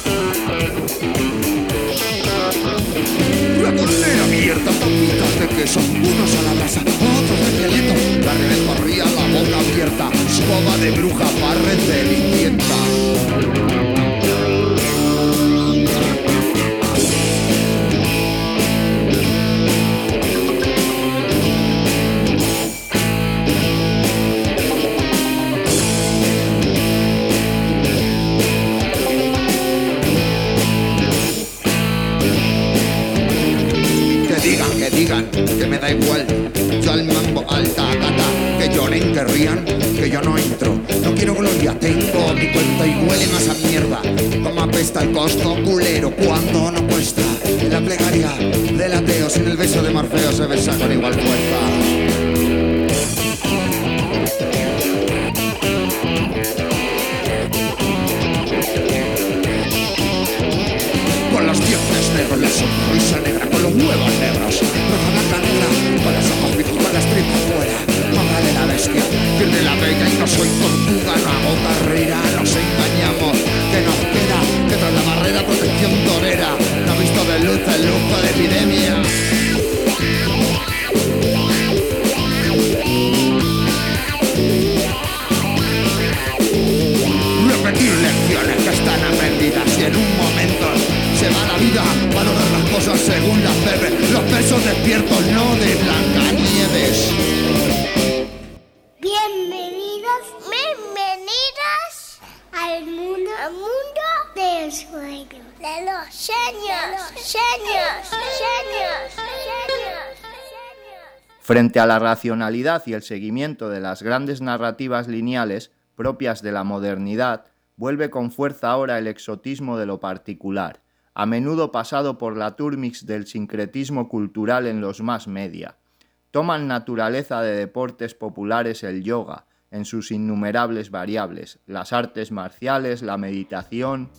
La tornera abierta, tapitas de queso, unos a la brasa, otros de esqueleto. La rebel corría la boca abierta, su boba de bruja barre cenicienta. Que me da igual, yo al mambo alta gata, que lloren, que rían, que yo no entro, no quiero gloria, tengo mi cuenta y huele más a mierda, como apesta el costo culero cuando no cuesta, en la plegaria del ateo sin el beso de Morfeo se besa con igual fuerza. Con los dientes negros, la sonrisa negra, con los huevos negros, roja blanca negra, con los ojos fijos, con las tripas fuera, manga de la bestia, piel de la bella y no soy tortuga, no hago carrera, nos engañamos, que nos queda, que tras la barrera protección torera, no ha visto de luz el lujo de epidemia. Repetir lecciones que están aprendidas y en un momento se va la vida, valorar las cosas según las bebe, los besos despiertos, no de Blancanieves. Bienvenidos al mundo del sueño, de los sueños. Frente a la racionalidad y el seguimiento de las grandes narrativas lineales propias de la modernidad, vuelve con fuerza ahora el exotismo de lo particular, a menudo pasado por la turmix del sincretismo cultural en los mass media. Toman naturaleza de deportes populares el yoga, en sus innumerables variables, las artes marciales, la meditación.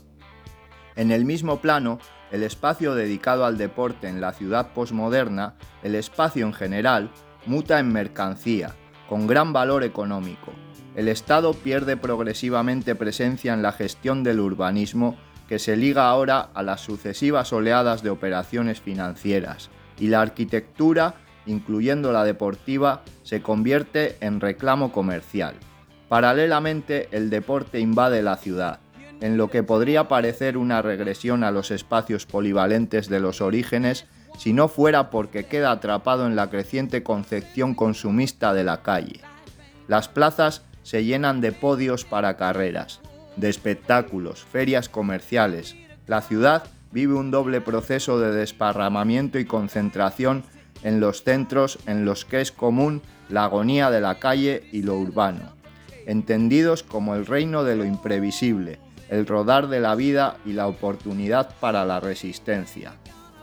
En el mismo plano, el espacio dedicado al deporte en la ciudad posmoderna, el espacio en general, muta en mercancía, con gran valor económico. El Estado pierde progresivamente presencia en la gestión del urbanismo, que se liga ahora a las sucesivas oleadas de operaciones financieras, y la arquitectura, incluyendo la deportiva, se convierte en reclamo comercial. Paralelamente, el deporte invade la ciudad, en lo que podría parecer una regresión a los espacios polivalentes de los orígenes, si no fuera porque queda atrapado en la creciente concepción consumista de la calle. Las plazas se llenan de podios para carreras, de espectáculos, ferias comerciales. La ciudad vive un doble proceso de desparramamiento y concentración en los centros en los que es común la agonía de la calle y lo urbano, entendidos como el reino de lo imprevisible, el rodar de la vida y la oportunidad para la resistencia.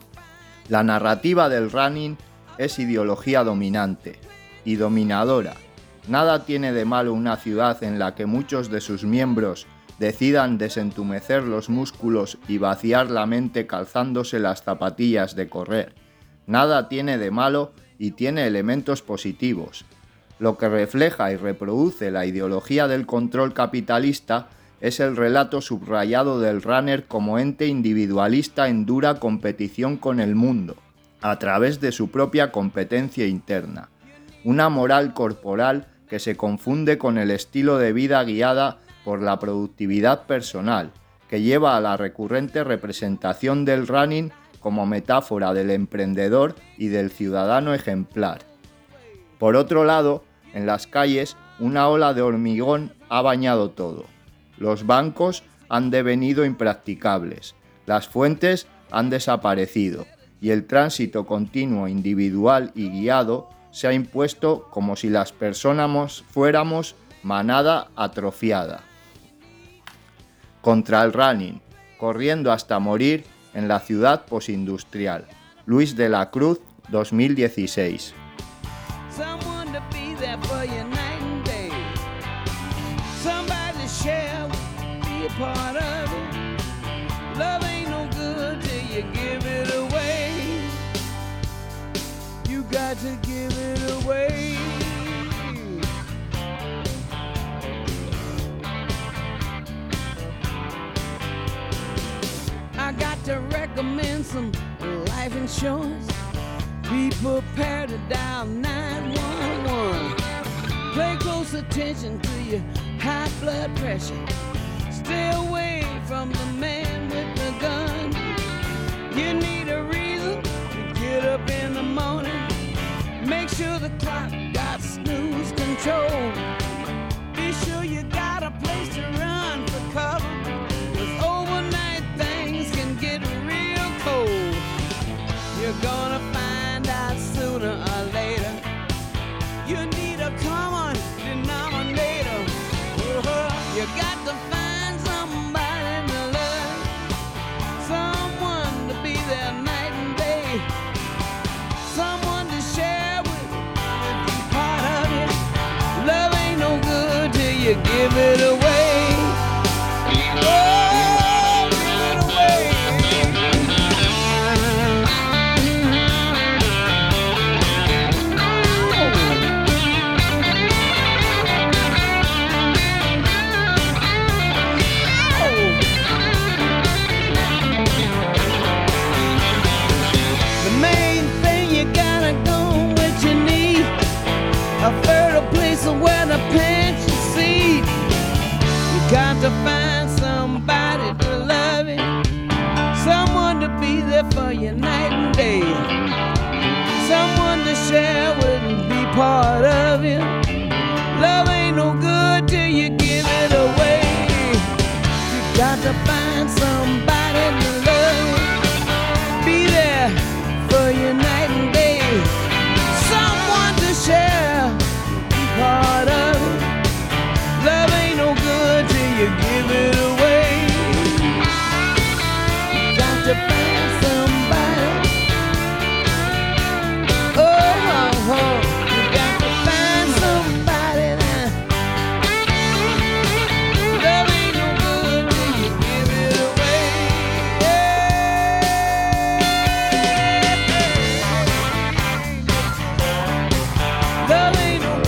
La narrativa del running es ideología dominante y dominadora. Nada tiene de malo una ciudad en la que muchos de sus miembros decidan desentumecer los músculos y vaciar la mente calzándose las zapatillas de correr. Nada tiene de malo y tiene elementos positivos. Lo que refleja y reproduce la ideología del control capitalista es el relato subrayado del runner como ente individualista en dura competición con el mundo, a través de su propia competencia interna. Una moral corporal que se confunde con el estilo de vida guiada por la productividad personal, que lleva a la recurrente representación del running como metáfora del emprendedor y del ciudadano ejemplar. Por otro lado, en las calles, una ola de hormigón ha bañado todo. Los bancos han devenido impracticables, las fuentes han desaparecido y el tránsito continuo, individual y guiado se ha impuesto como si las personas fuéramos manada atrofiada. Contra el running, corriendo hasta morir en la ciudad posindustrial. Luis de la Cruz, 2016. Someone to be there for you night and day. Somebody to share, be a part of it. Love ain't no good till you give it away. You got to give it away. I got to recommend some life insurance. Be prepared to dial 911. Pay close attention to your high blood pressure. Stay away from the man with the gun. You need a reason to get up in the morning. Make sure the clock got snooze control. Be sure you got a place to run for cover. 'Cause overnight things can get real cold. You're gonna find out sooner or later. You need a common denominator. You got to find somebody to love, someone to be there night and day, someone to share with and be part of it. Love ain't no good till you give it away. Oh, give it away. A fertile place where the plant your seed. You got to find somebody to love it, someone to be there for you night and day, someone to share with and be part of it. Love ain't no good till you give it away. You got to find somebody to love it, be there for you night and day, someone to share, part of it. Love ain't no good till you give it away. You got to find somebody. Oh, you got to find somebody now. Love ain't no good till you give it away. Love ain't no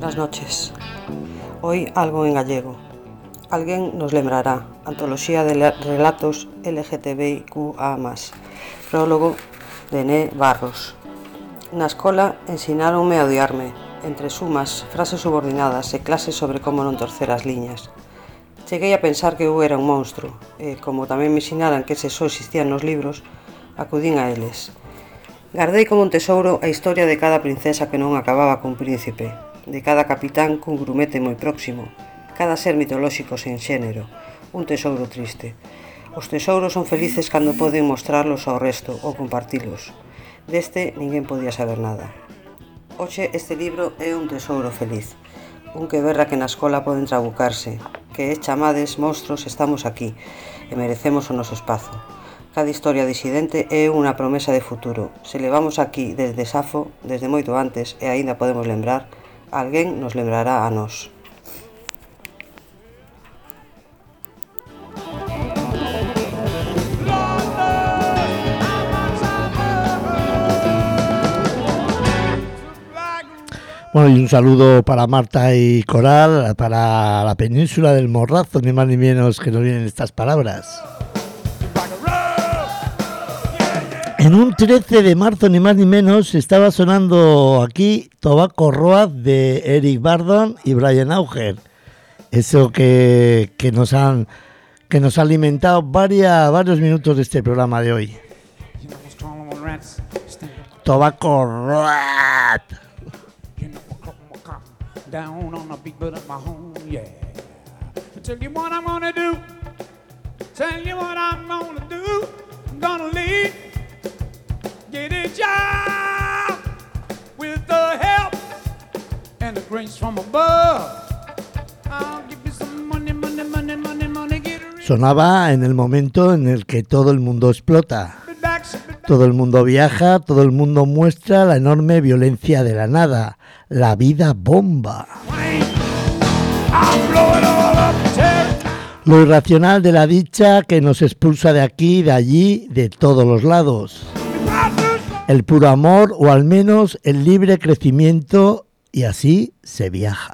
Buenas noches. Hoy algo en gallego. Alguén nos lembrará. Antoloxía de relatos LGTBIQA+. Prólogo de Né Barros. Na escola ensináronme a odiarme, entre sumas, frases subordinadas e clases sobre como non torcer as liñas. Cheguei a pensar que eu era un monstro, e, como tamén me ensinaran que ese só existían nos libros, acudín a eles. Gardei como un tesouro a historia de cada princesa que non acababa cun príncipe, de cada capitán cun grumete moi próximo, cada ser mitolóxico sen xénero, un tesouro triste. Os tesouros son felices cando poden mostrarlos ao resto ou compartilos. Deste ninguén podía saber nada. Hoxe este libro é un tesouro feliz, un que berra que na escola poden trabucarse, que é chamades monstros estamos aquí e merecemos o noso espazo. Cada historia disidente é unha promesa de futuro. Se levamos aquí desde Safo, desde moito antes, e aínda podemos lembrar, alguén nos lembrará a nós. Bueno, y un saludo para Marta y Coral, para la península del Morrazo, ni más ni menos que nos vienen estas palabras. En un 13 de marzo, ni más ni menos, estaba sonando aquí Tobacco Road de Eric Burdon y Brian Auger. Eso que nos ha alimentado varios minutos de este programa de hoy. Tobacco Road. Down on the big bed of my home, yeah. Tell you what I'm gonna do. Tell you what I'm gonna do. I'm gonna leave. Get a job with the help and the grace from above. I'll give you some money, money, money, money, money. Get rich. Sonaba en el momento en el que todo el mundo explota. Todo el mundo viaja, todo el mundo muestra la enorme violencia de la nada, la vida bomba. Lo irracional de la dicha que nos expulsa de aquí, de allí, de todos los lados. El puro amor o al menos el libre crecimiento y así se viaja.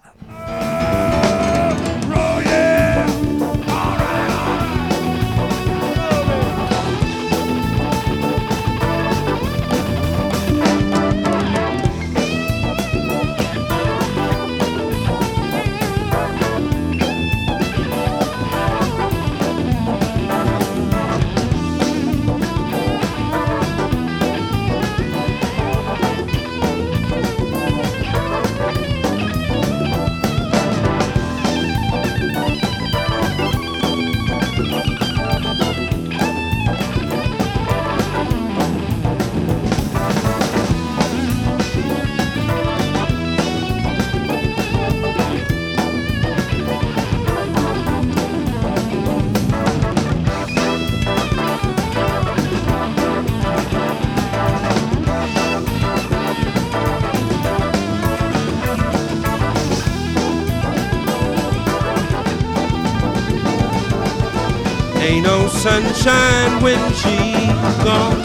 Ain't no sunshine when she's gone.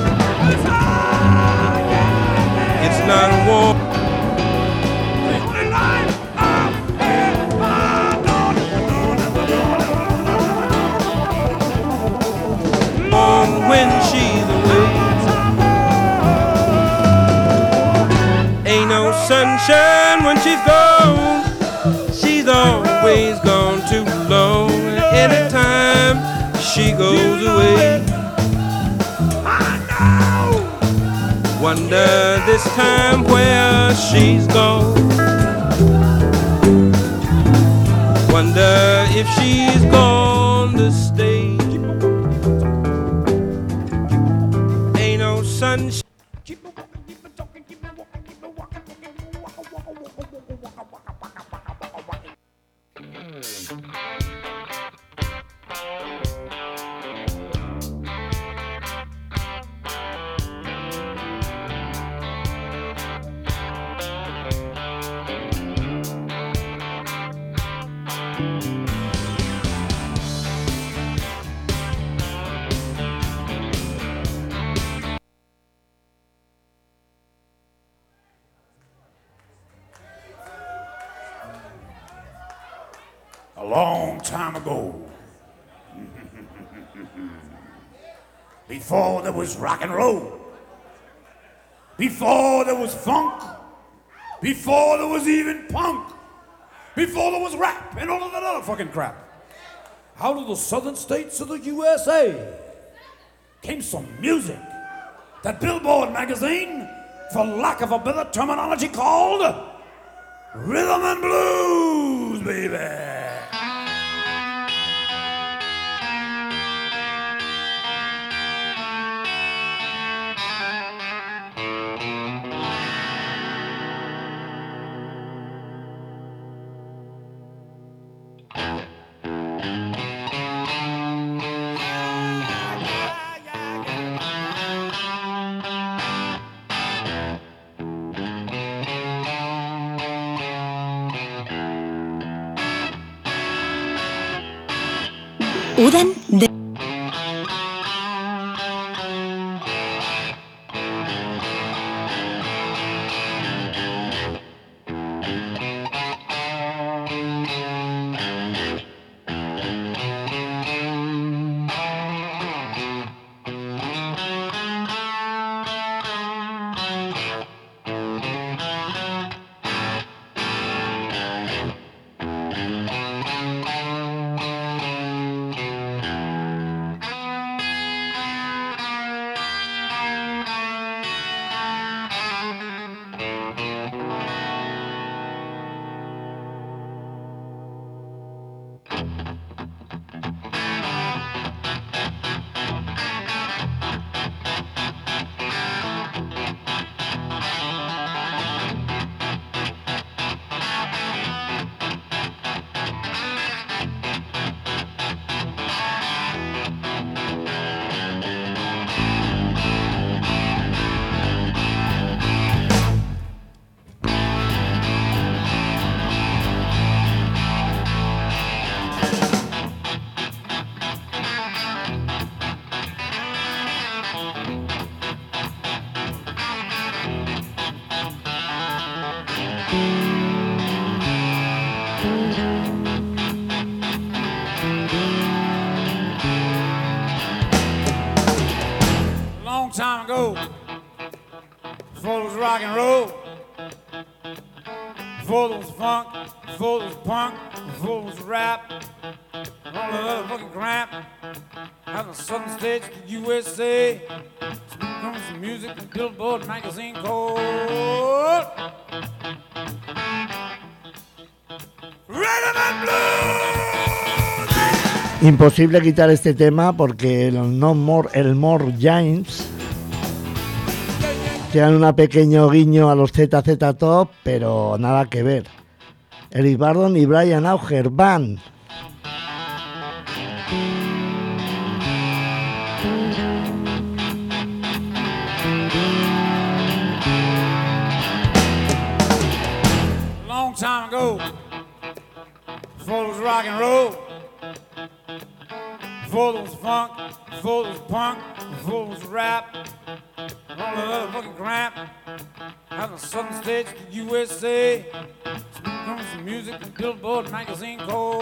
It's not warm. When she's away, ain't no sunshine when she's gone. She's always gone too long. Anytime she goes away, wonder this time where she's gone. Wonder if she's gone to stay. Ain't no sunshine. long time ago. Before there was rock and roll. Before there was funk. Before there was even punk. Before there was rap and all of that other fucking crap. Out of the southern states of the USA came some music that Billboard magazine, for lack of a better terminology, called rhythm and blues, baby. Udan de Time ago, before there was rock and roll, before there was funk, before there was punk, before there was rap, all that other fucking crap, out of the southern states of the USA, comes some music and Billboard magazine called Rhythm and Blues. Imposible quitar este tema porque el No More Elmore James tienen un pequeño guiño a los ZZ Top, pero nada que ver. Eric Burdon y Brian Auger Band. Long time ago, before there was rock and roll, before there was funk, before there was punk, before there was rap, all that other fucking crap, out of the southern states of the USA, comes some music and Billboard magazine called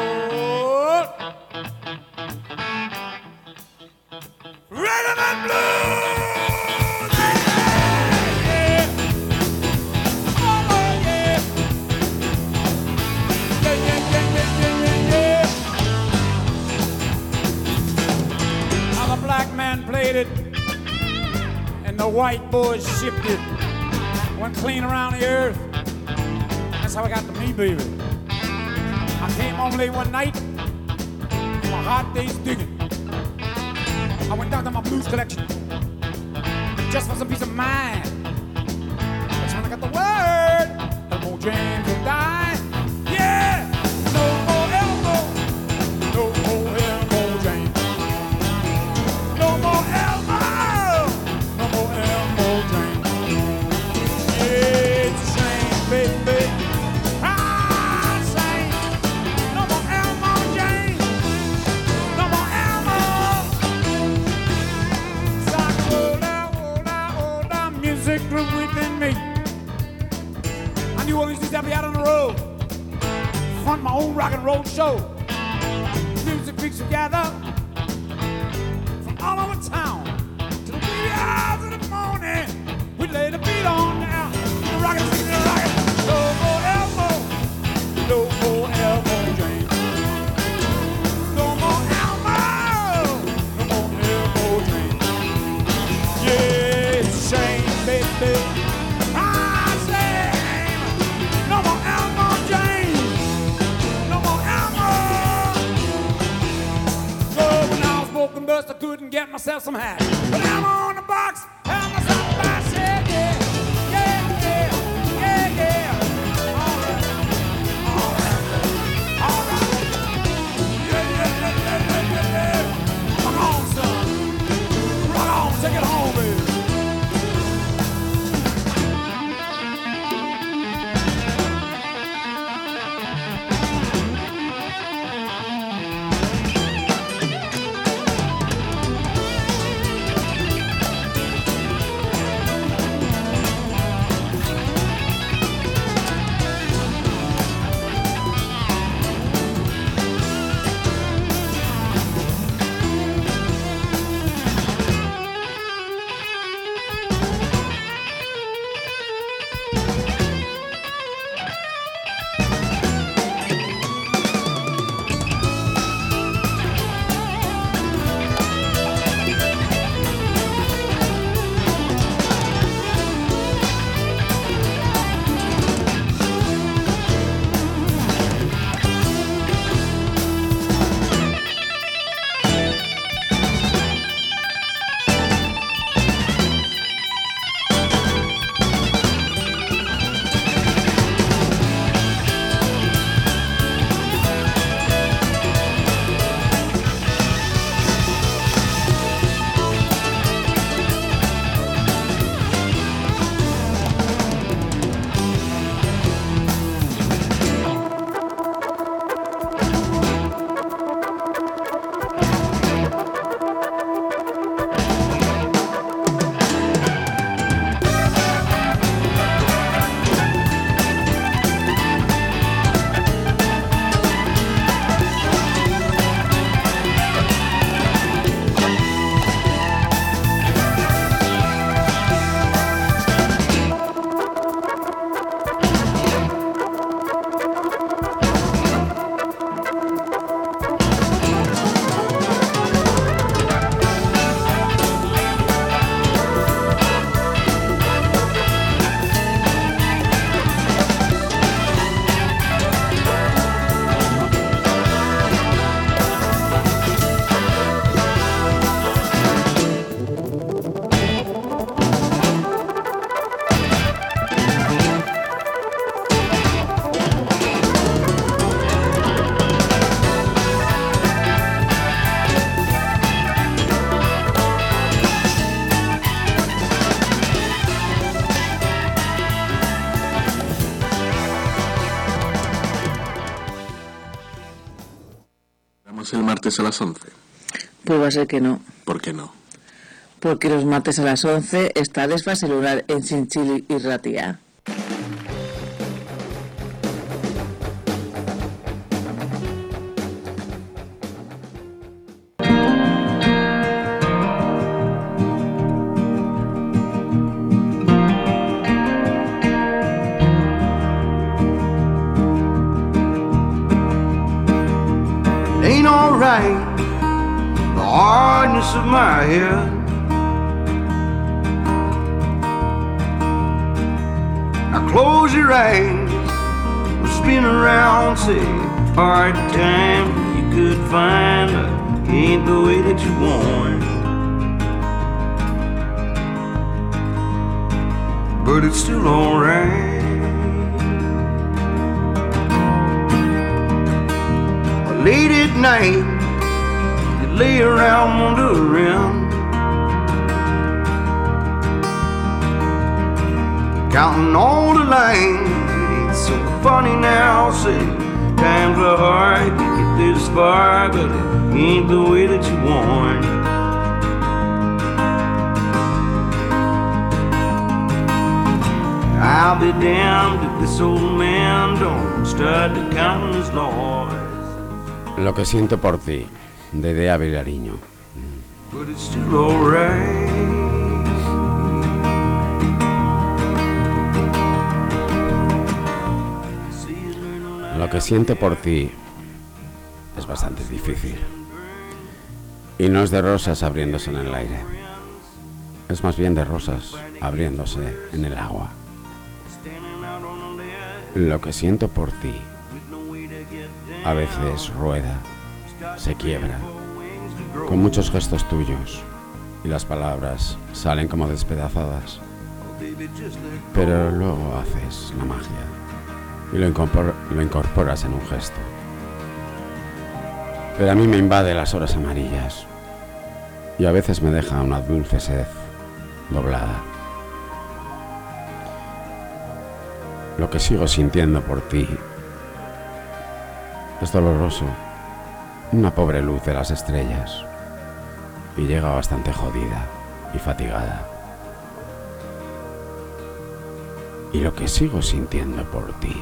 Rhythm and Blues. Yeah. Oh, yeah. Yeah, yeah, yeah, yeah, yeah, yeah. Now the black man played it and the white boys shipped it. Went clean around the earth. That's how I got to me, baby. I came home late one night from a hot day's digging. I went down to my blues collection just for some peace of mind. That's when I got the word Elmo James will die. Yeah! No more Elmo. No more Elmo James. No more Elmo. No more Elmo James. It's a shame, baby. I say, no more Elmo James. No more Elmo. So I rolled out, music grew within me. I knew all these days I'd be out on the road, front my own rock and roll show. Music brings together from all over town. To the wee hours of the morning, we lay the beat on now. The rocket, sing the rocket. No more elbow, no more elbow dream. No more elbow, no more elbow dream. Yeah, it's a shame, baby. Bust, I couldn't get myself some hat. But now I'm on the box, have myself a bass, yeah, yeah, yeah, yeah, yeah, yeah. All right, all right, all right. Yeah, yeah, yeah, yeah, yeah, yeah. Come on, son. Rock on, take it home, baby. El martes a las 11. Pues va a ser que no. ¿Por qué no? Porque los martes a las 11 está desfase lunar en Chinchil y Ratia. Ain't alright, the hardness of my head. Now close your eyes, we'll spin around, say hard time you could find, but ain't the way that you want. But it's still alright. Late at night, you lay around wondering, counting all the lines. It ain't so funny now, say times are hard to get this far, but it ain't the way that you want. I'll be damned if this old man don't start to count his lords. Lo que siento por ti, de Dea Vilariño. but it's still alright. Lo que siento por ti es bastante difícil. Y no es de rosas abriéndose en el aire. Es más bien de rosas abriéndose en el agua. Lo que siento por ti a veces rueda, se quiebra, con muchos gestos tuyos, y las palabras salen como despedazadas. Pero luego haces la magia y lo incorporas en un gesto. Pero a mí me invade las horas amarillas y a veces me deja una dulce sed doblada. Lo que sigo sintiendo por ti es doloroso, una pobre luz de las estrellas, y llega bastante jodida y fatigada. Y lo que sigo sintiendo por ti,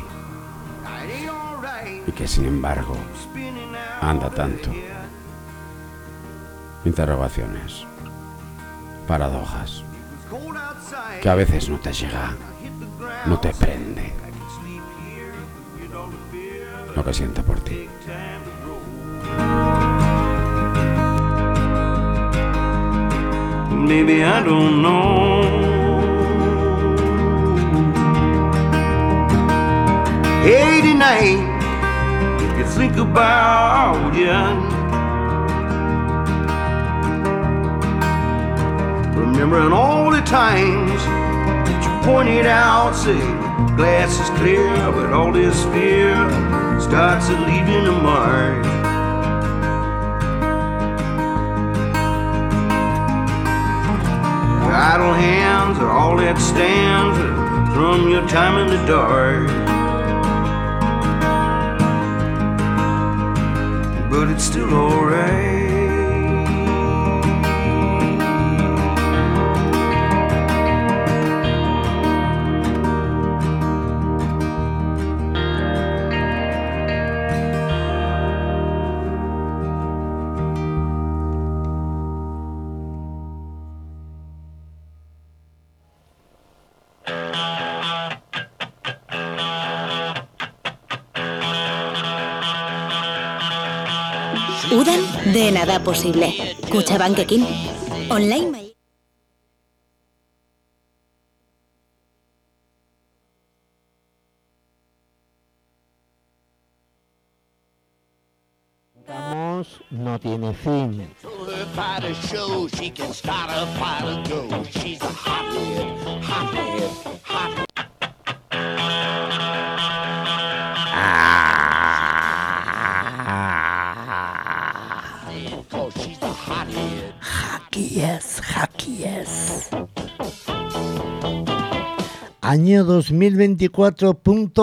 y que sin embargo anda tanto. Interrogaciones, paradojas, que a veces no te llega, no te prende. Lo que siento por ti. Maybe I don't know. 89, if you think about it. Remembering all the times that you pointed out, say, glass is clear, but all this fear starts to leaving a mark. Idle hands are all that stands from your time in the dark. But it's still alright. Udan de nada posible. Kutxabankekin. Online. No tiene fin. Aquí es. Año 2024.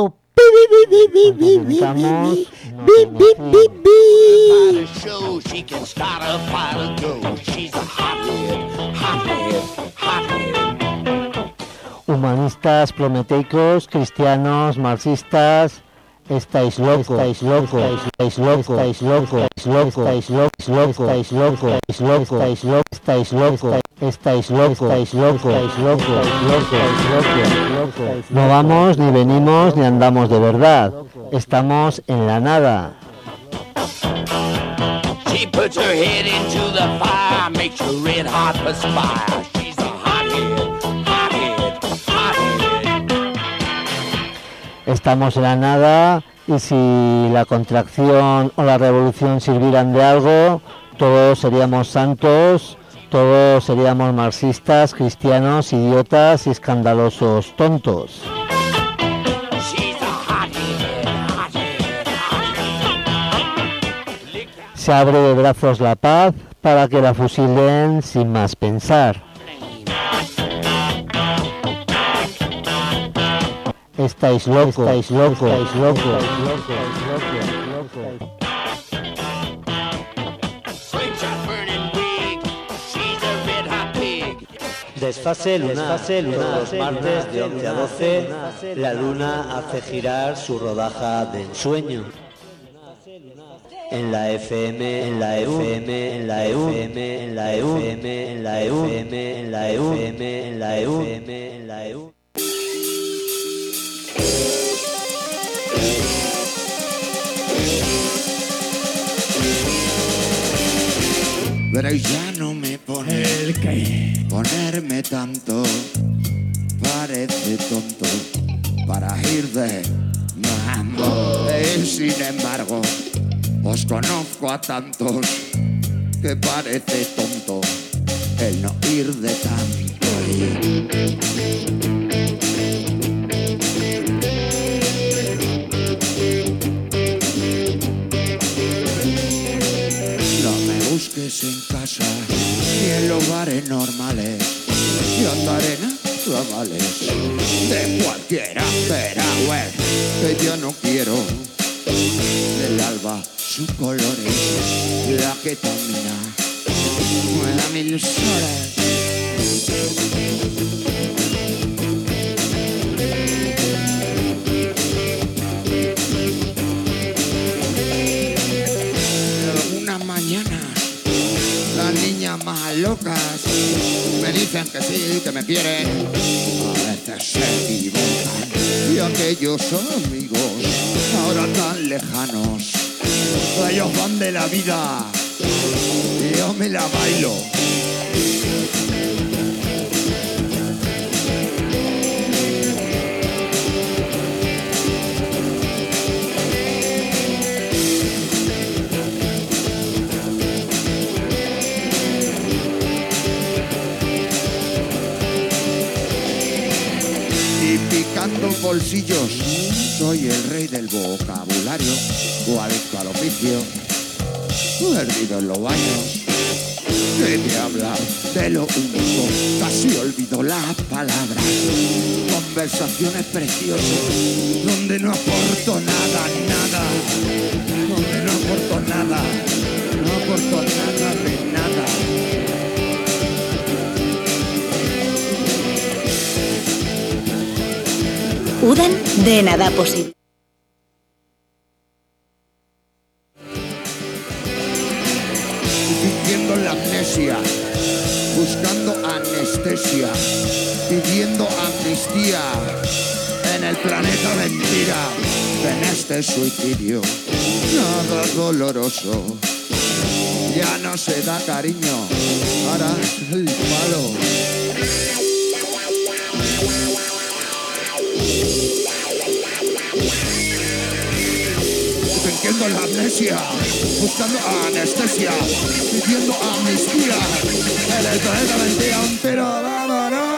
Humanistas prometeicos, cristianos, marxistas. Estáis locos, estáis locos, estáis locos, estáis locos, estáis locos, estáis locos, estáis locos, estáis locos, estáis locos, estáis locos, estáis locos, estáis locos. No vamos, ni venimos, ni andamos de verdad. Estamos en la nada. She puts her head into the fire, makes you red hot perspire. She's a hothead, hothead, hothead. Estamos en la nada, y si la contracción o la revolución sirvieran de algo, todos seríamos santos, todos seríamos marxistas, cristianos, idiotas y escandalosos tontos. Se abre de brazos la paz para que la fusilen sin más pensar. Estáis locos, estáis locos, estáis locos, Desfase lunar, los martes de 11 a 12, la luna hace girar su rodaja de ensueño. en la FM, en la FM, en la FM, en la FM, en la FM, en la FM, en la FM, en la FM. Pero ya no me pone ¿El qué? ponerme tanto, parece tonto para ir de mambo. Sin embargo, os conozco a tantos que parece tonto el no ir de tanto. No me busques en casa ni en los bares normales. Yo andaré en travales de cualquiera, pero bueno, que yo no quiero del alba sus colores, la que camina mueve a mil soles. Algunas mañanas las niñas más locas me dicen que sí, que me quieren, a veces se equivocan. Y aquellos amigos ahora tan lejanos, ellos van de la vida y yo me la bailo. Y picando bolsillos, soy el rey del vocabulario, o adicto al oficio, perdido en los baños. ¿Qué te habla de lo único? Casi olvido las palabras. Conversaciones preciosas, donde no aporto nada, nada. Donde no aporto nada, no aporto nada de nada. Udan de Nada Posible. Fingiendo la amnesia, buscando anestesia, pidiendo amnistía en el planeta mentira, en este suicidio nada doloroso. Ya no se da cariño, ahora es el palo. Fingiendo la amnesia, buscando anestesia, pidiendo amnistía en el planeta mentira, pero vámonos.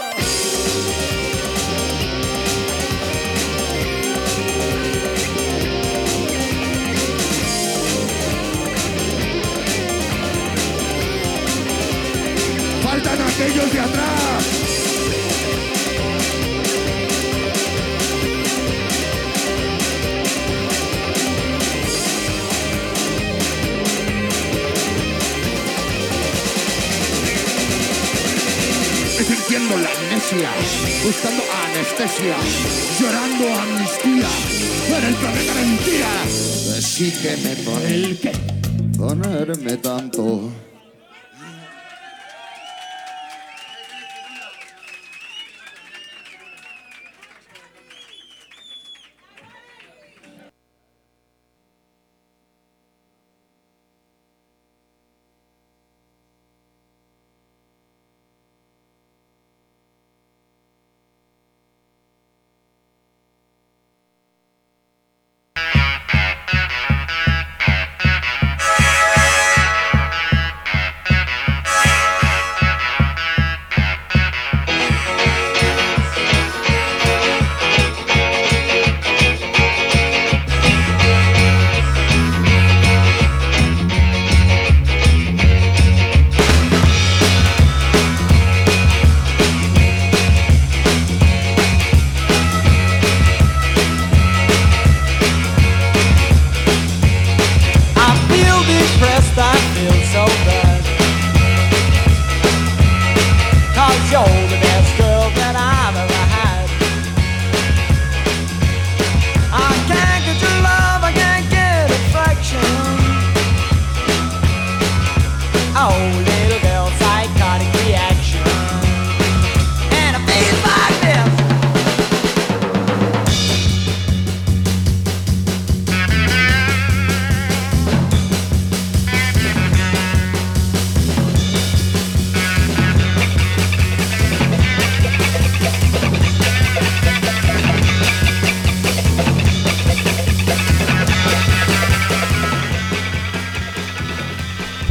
Faltan aquellos de atrás. Fingiendo la amnesia, buscando anestesia, llorando amnistía en el planeta mentira. Sí que me pone el que ponerme tanto.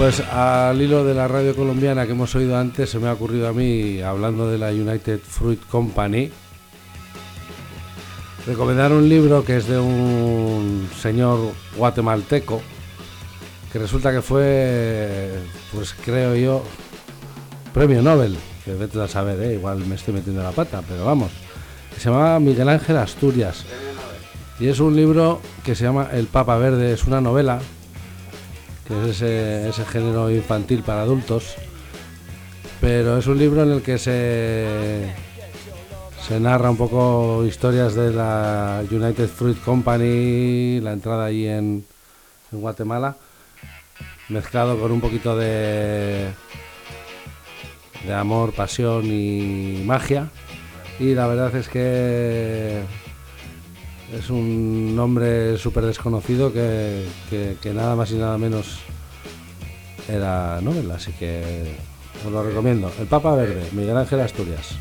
Pues al hilo de la radio colombiana que hemos oído antes, se me ha ocurrido a mí, hablando de la United Fruit Company, recomendar un libro que es de un señor guatemalteco, que resulta que fue, pues creo yo, premio Nobel, que vete a saber, igual me estoy metiendo la pata, pero vamos, que se llamaba Miguel Ángel Asturias, y es un libro que se llama El Papa Verde, es una novela, que es ese género infantil para adultos, pero es un libro en el que se narra un poco historias de la United Fruit Company, la entrada allí en Guatemala, mezclado con un poquito de amor, pasión y magia, y la verdad es que es un nombre súper desconocido que nada más y nada menos era Nobel, así que os lo recomiendo. El Papa Verde, Miguel Ángel Asturias.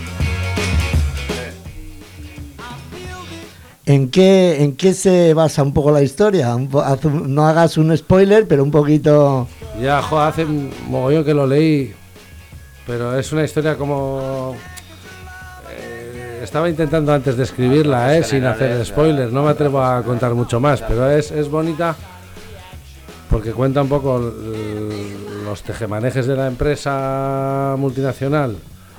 ¿En qué se basa un poco la historia? No hagas un spoiler, pero un poquito... Ya, hace un mogollón que lo leí, pero es una historia como... Estaba intentando antes de escribirla, sin hacer spoilers, no me atrevo a contar mucho más, pero es bonita porque cuenta un poco los tejemanejes de la empresa multinacional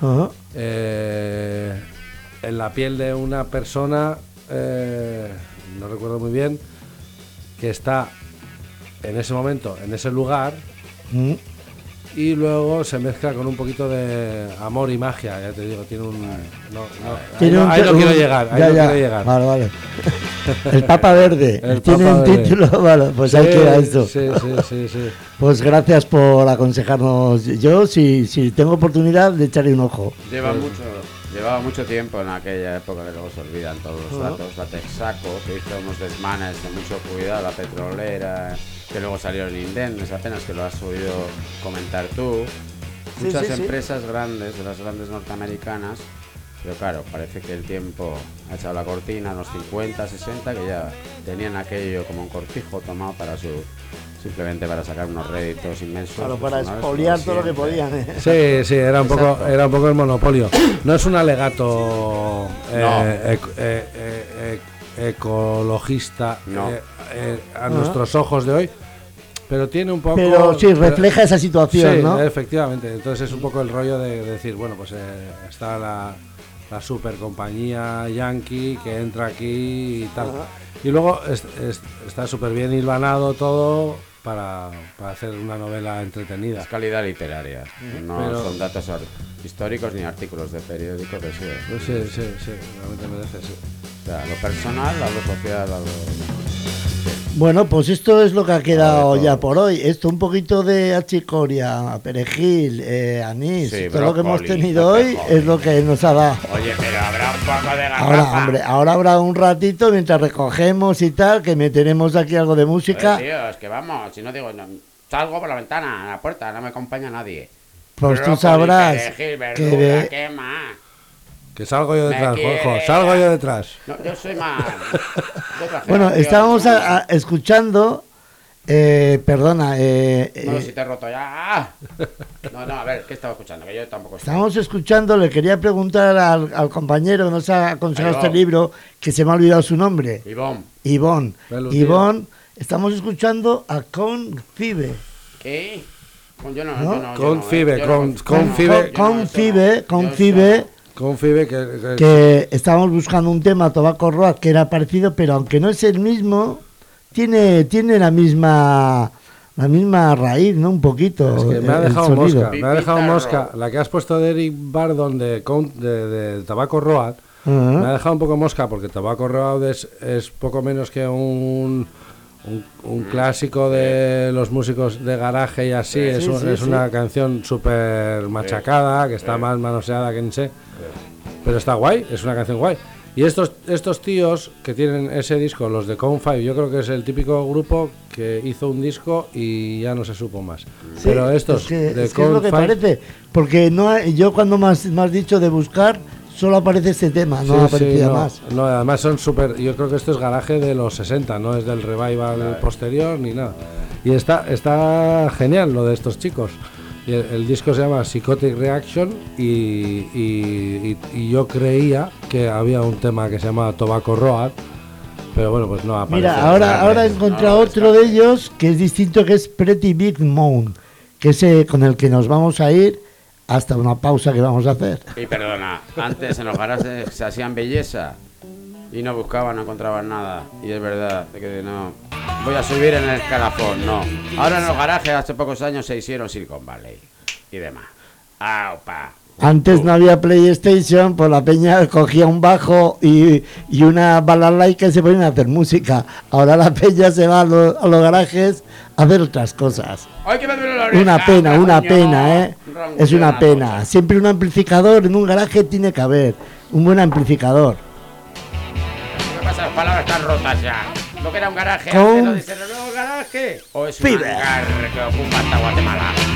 en la piel de una persona, no recuerdo muy bien, que está en ese momento, en ese lugar, y luego se mezcla con un poquito de amor y magia, ya te digo, tiene un... ahí no quiero llegar, ahí no quiero llegar. Vale. El Papa Verde, tiene un título, vale, pues sí, ahí queda esto. Sí. Pues gracias por aconsejarnos. Yo, si tengo oportunidad, le echaré un ojo. Llevaba mucho tiempo en aquella época que luego se olvidan todos los datos, la Texaco, que hizo unos desmanes de mucho cuidado, la petrolera, que luego salieron indemnes, apenas que lo has oído comentar tú. Muchas empresas grandes, de las grandes norteamericanas, pero claro, parece que el tiempo ha echado la cortina, en los 50, 60, que ya tenían aquello como un cortijo tomado para simplemente para sacar unos réditos inmensos. Claro, para expoliar todo lo que podían. Sí, era un poco el monopolio. No es un alegato ecologista a nuestros ojos de hoy, pero tiene un poco... Pero sí, refleja esa situación, sí, ¿no? Efectivamente. Entonces es un poco el rollo de decir, bueno, pues está la super compañía yankee que entra aquí y tal. Y luego está súper bien hilvanado todo para hacer una novela entretenida. Es calidad literaria, no son datos históricos ni artículos de periódico que sí. Sí, realmente merece, sí. O sea, lo personal, a lo social, a lo... Bueno, pues esto es lo que ha quedado ya por hoy. Esto, un poquito de achicoria, perejil, anís, todo lo que hemos tenido hoy es lo que nos ha dado. Oye, pero habrá un poco de garrafa. Ahora habrá un ratito mientras recogemos y tal, que meteremos aquí algo de música. Tío, es que vamos, si no digo, salgo por la ventana, a la puerta, no me acompaña nadie. Pues tú sabrás perejil, verdura, ¿qué más? Que salgo yo detrás, Juanjo, salgo yo detrás. No, yo soy más... Bueno, estábamos escuchando... perdona... no, si te he roto ya... No, a ver, ¿qué estaba escuchando? Que yo tampoco... Estábamos escuchando, le quería preguntar al compañero que nos ha aconsejado este libro, que se me ha olvidado su nombre. Ivonne, estamos escuchando a Confibe. ¿Qué? Confibe, que estábamos buscando un tema, Tobacco Road, que era parecido, pero aunque no es el mismo, tiene la misma raíz, ¿no? Un poquito. Es que me ha dejado mosca. La que has puesto de Eric Burdon de Tobacco Road, me ha dejado un poco mosca, porque Tobacco Road es poco menos que un clásico de los músicos de garaje y así. Es una canción súper machacada, que está más manoseada que ni sé, pero está guay, es una canción guay. Y estos tíos que tienen ese disco, los de Count Five, yo creo que es el típico grupo que hizo un disco y ya no se supo más. Sí, pero estos de Count Five... Es lo que parece, porque yo cuando me has dicho de buscar, solo aparece este tema, no aparecía más. No, además son súper. Yo creo que esto es garaje de los 60, no es del revival posterior ni nada. Y está genial lo de estos chicos. Y el disco se llama Psychotic Reaction y yo creía que había un tema que se llama Tobacco Road, pero bueno, pues no aparece. Mira, ahora he encontrado otro de ellos que es distinto, que es Pretty Big Moon, que es con el que nos vamos a ir hasta una pausa que vamos a hacer. Y perdona, antes en los garajes se hacían belleza y no buscaban, no encontraban nada. Y es verdad que no voy a subir en el escalafón, no. Ahora en los garajes hace pocos años se hicieron Silicon Valley y demás. ¡Aupa! Antes no había PlayStation, pues la peña cogía un bajo y una balalaika y se ponían a hacer música. Ahora la peña se va a los garajes a hacer otras cosas. ¡Ay, que me duele la oreja! Una pena, ¿eh? Es una pena. Siempre un amplificador en un garaje tiene que haber. Un buen amplificador. ¿Qué pasa? Las palabras están rotas ya. Lo que era un garaje, Con antes lo dicen, ¿no, garaje? O es un hangar que ocupa hasta Guatemala.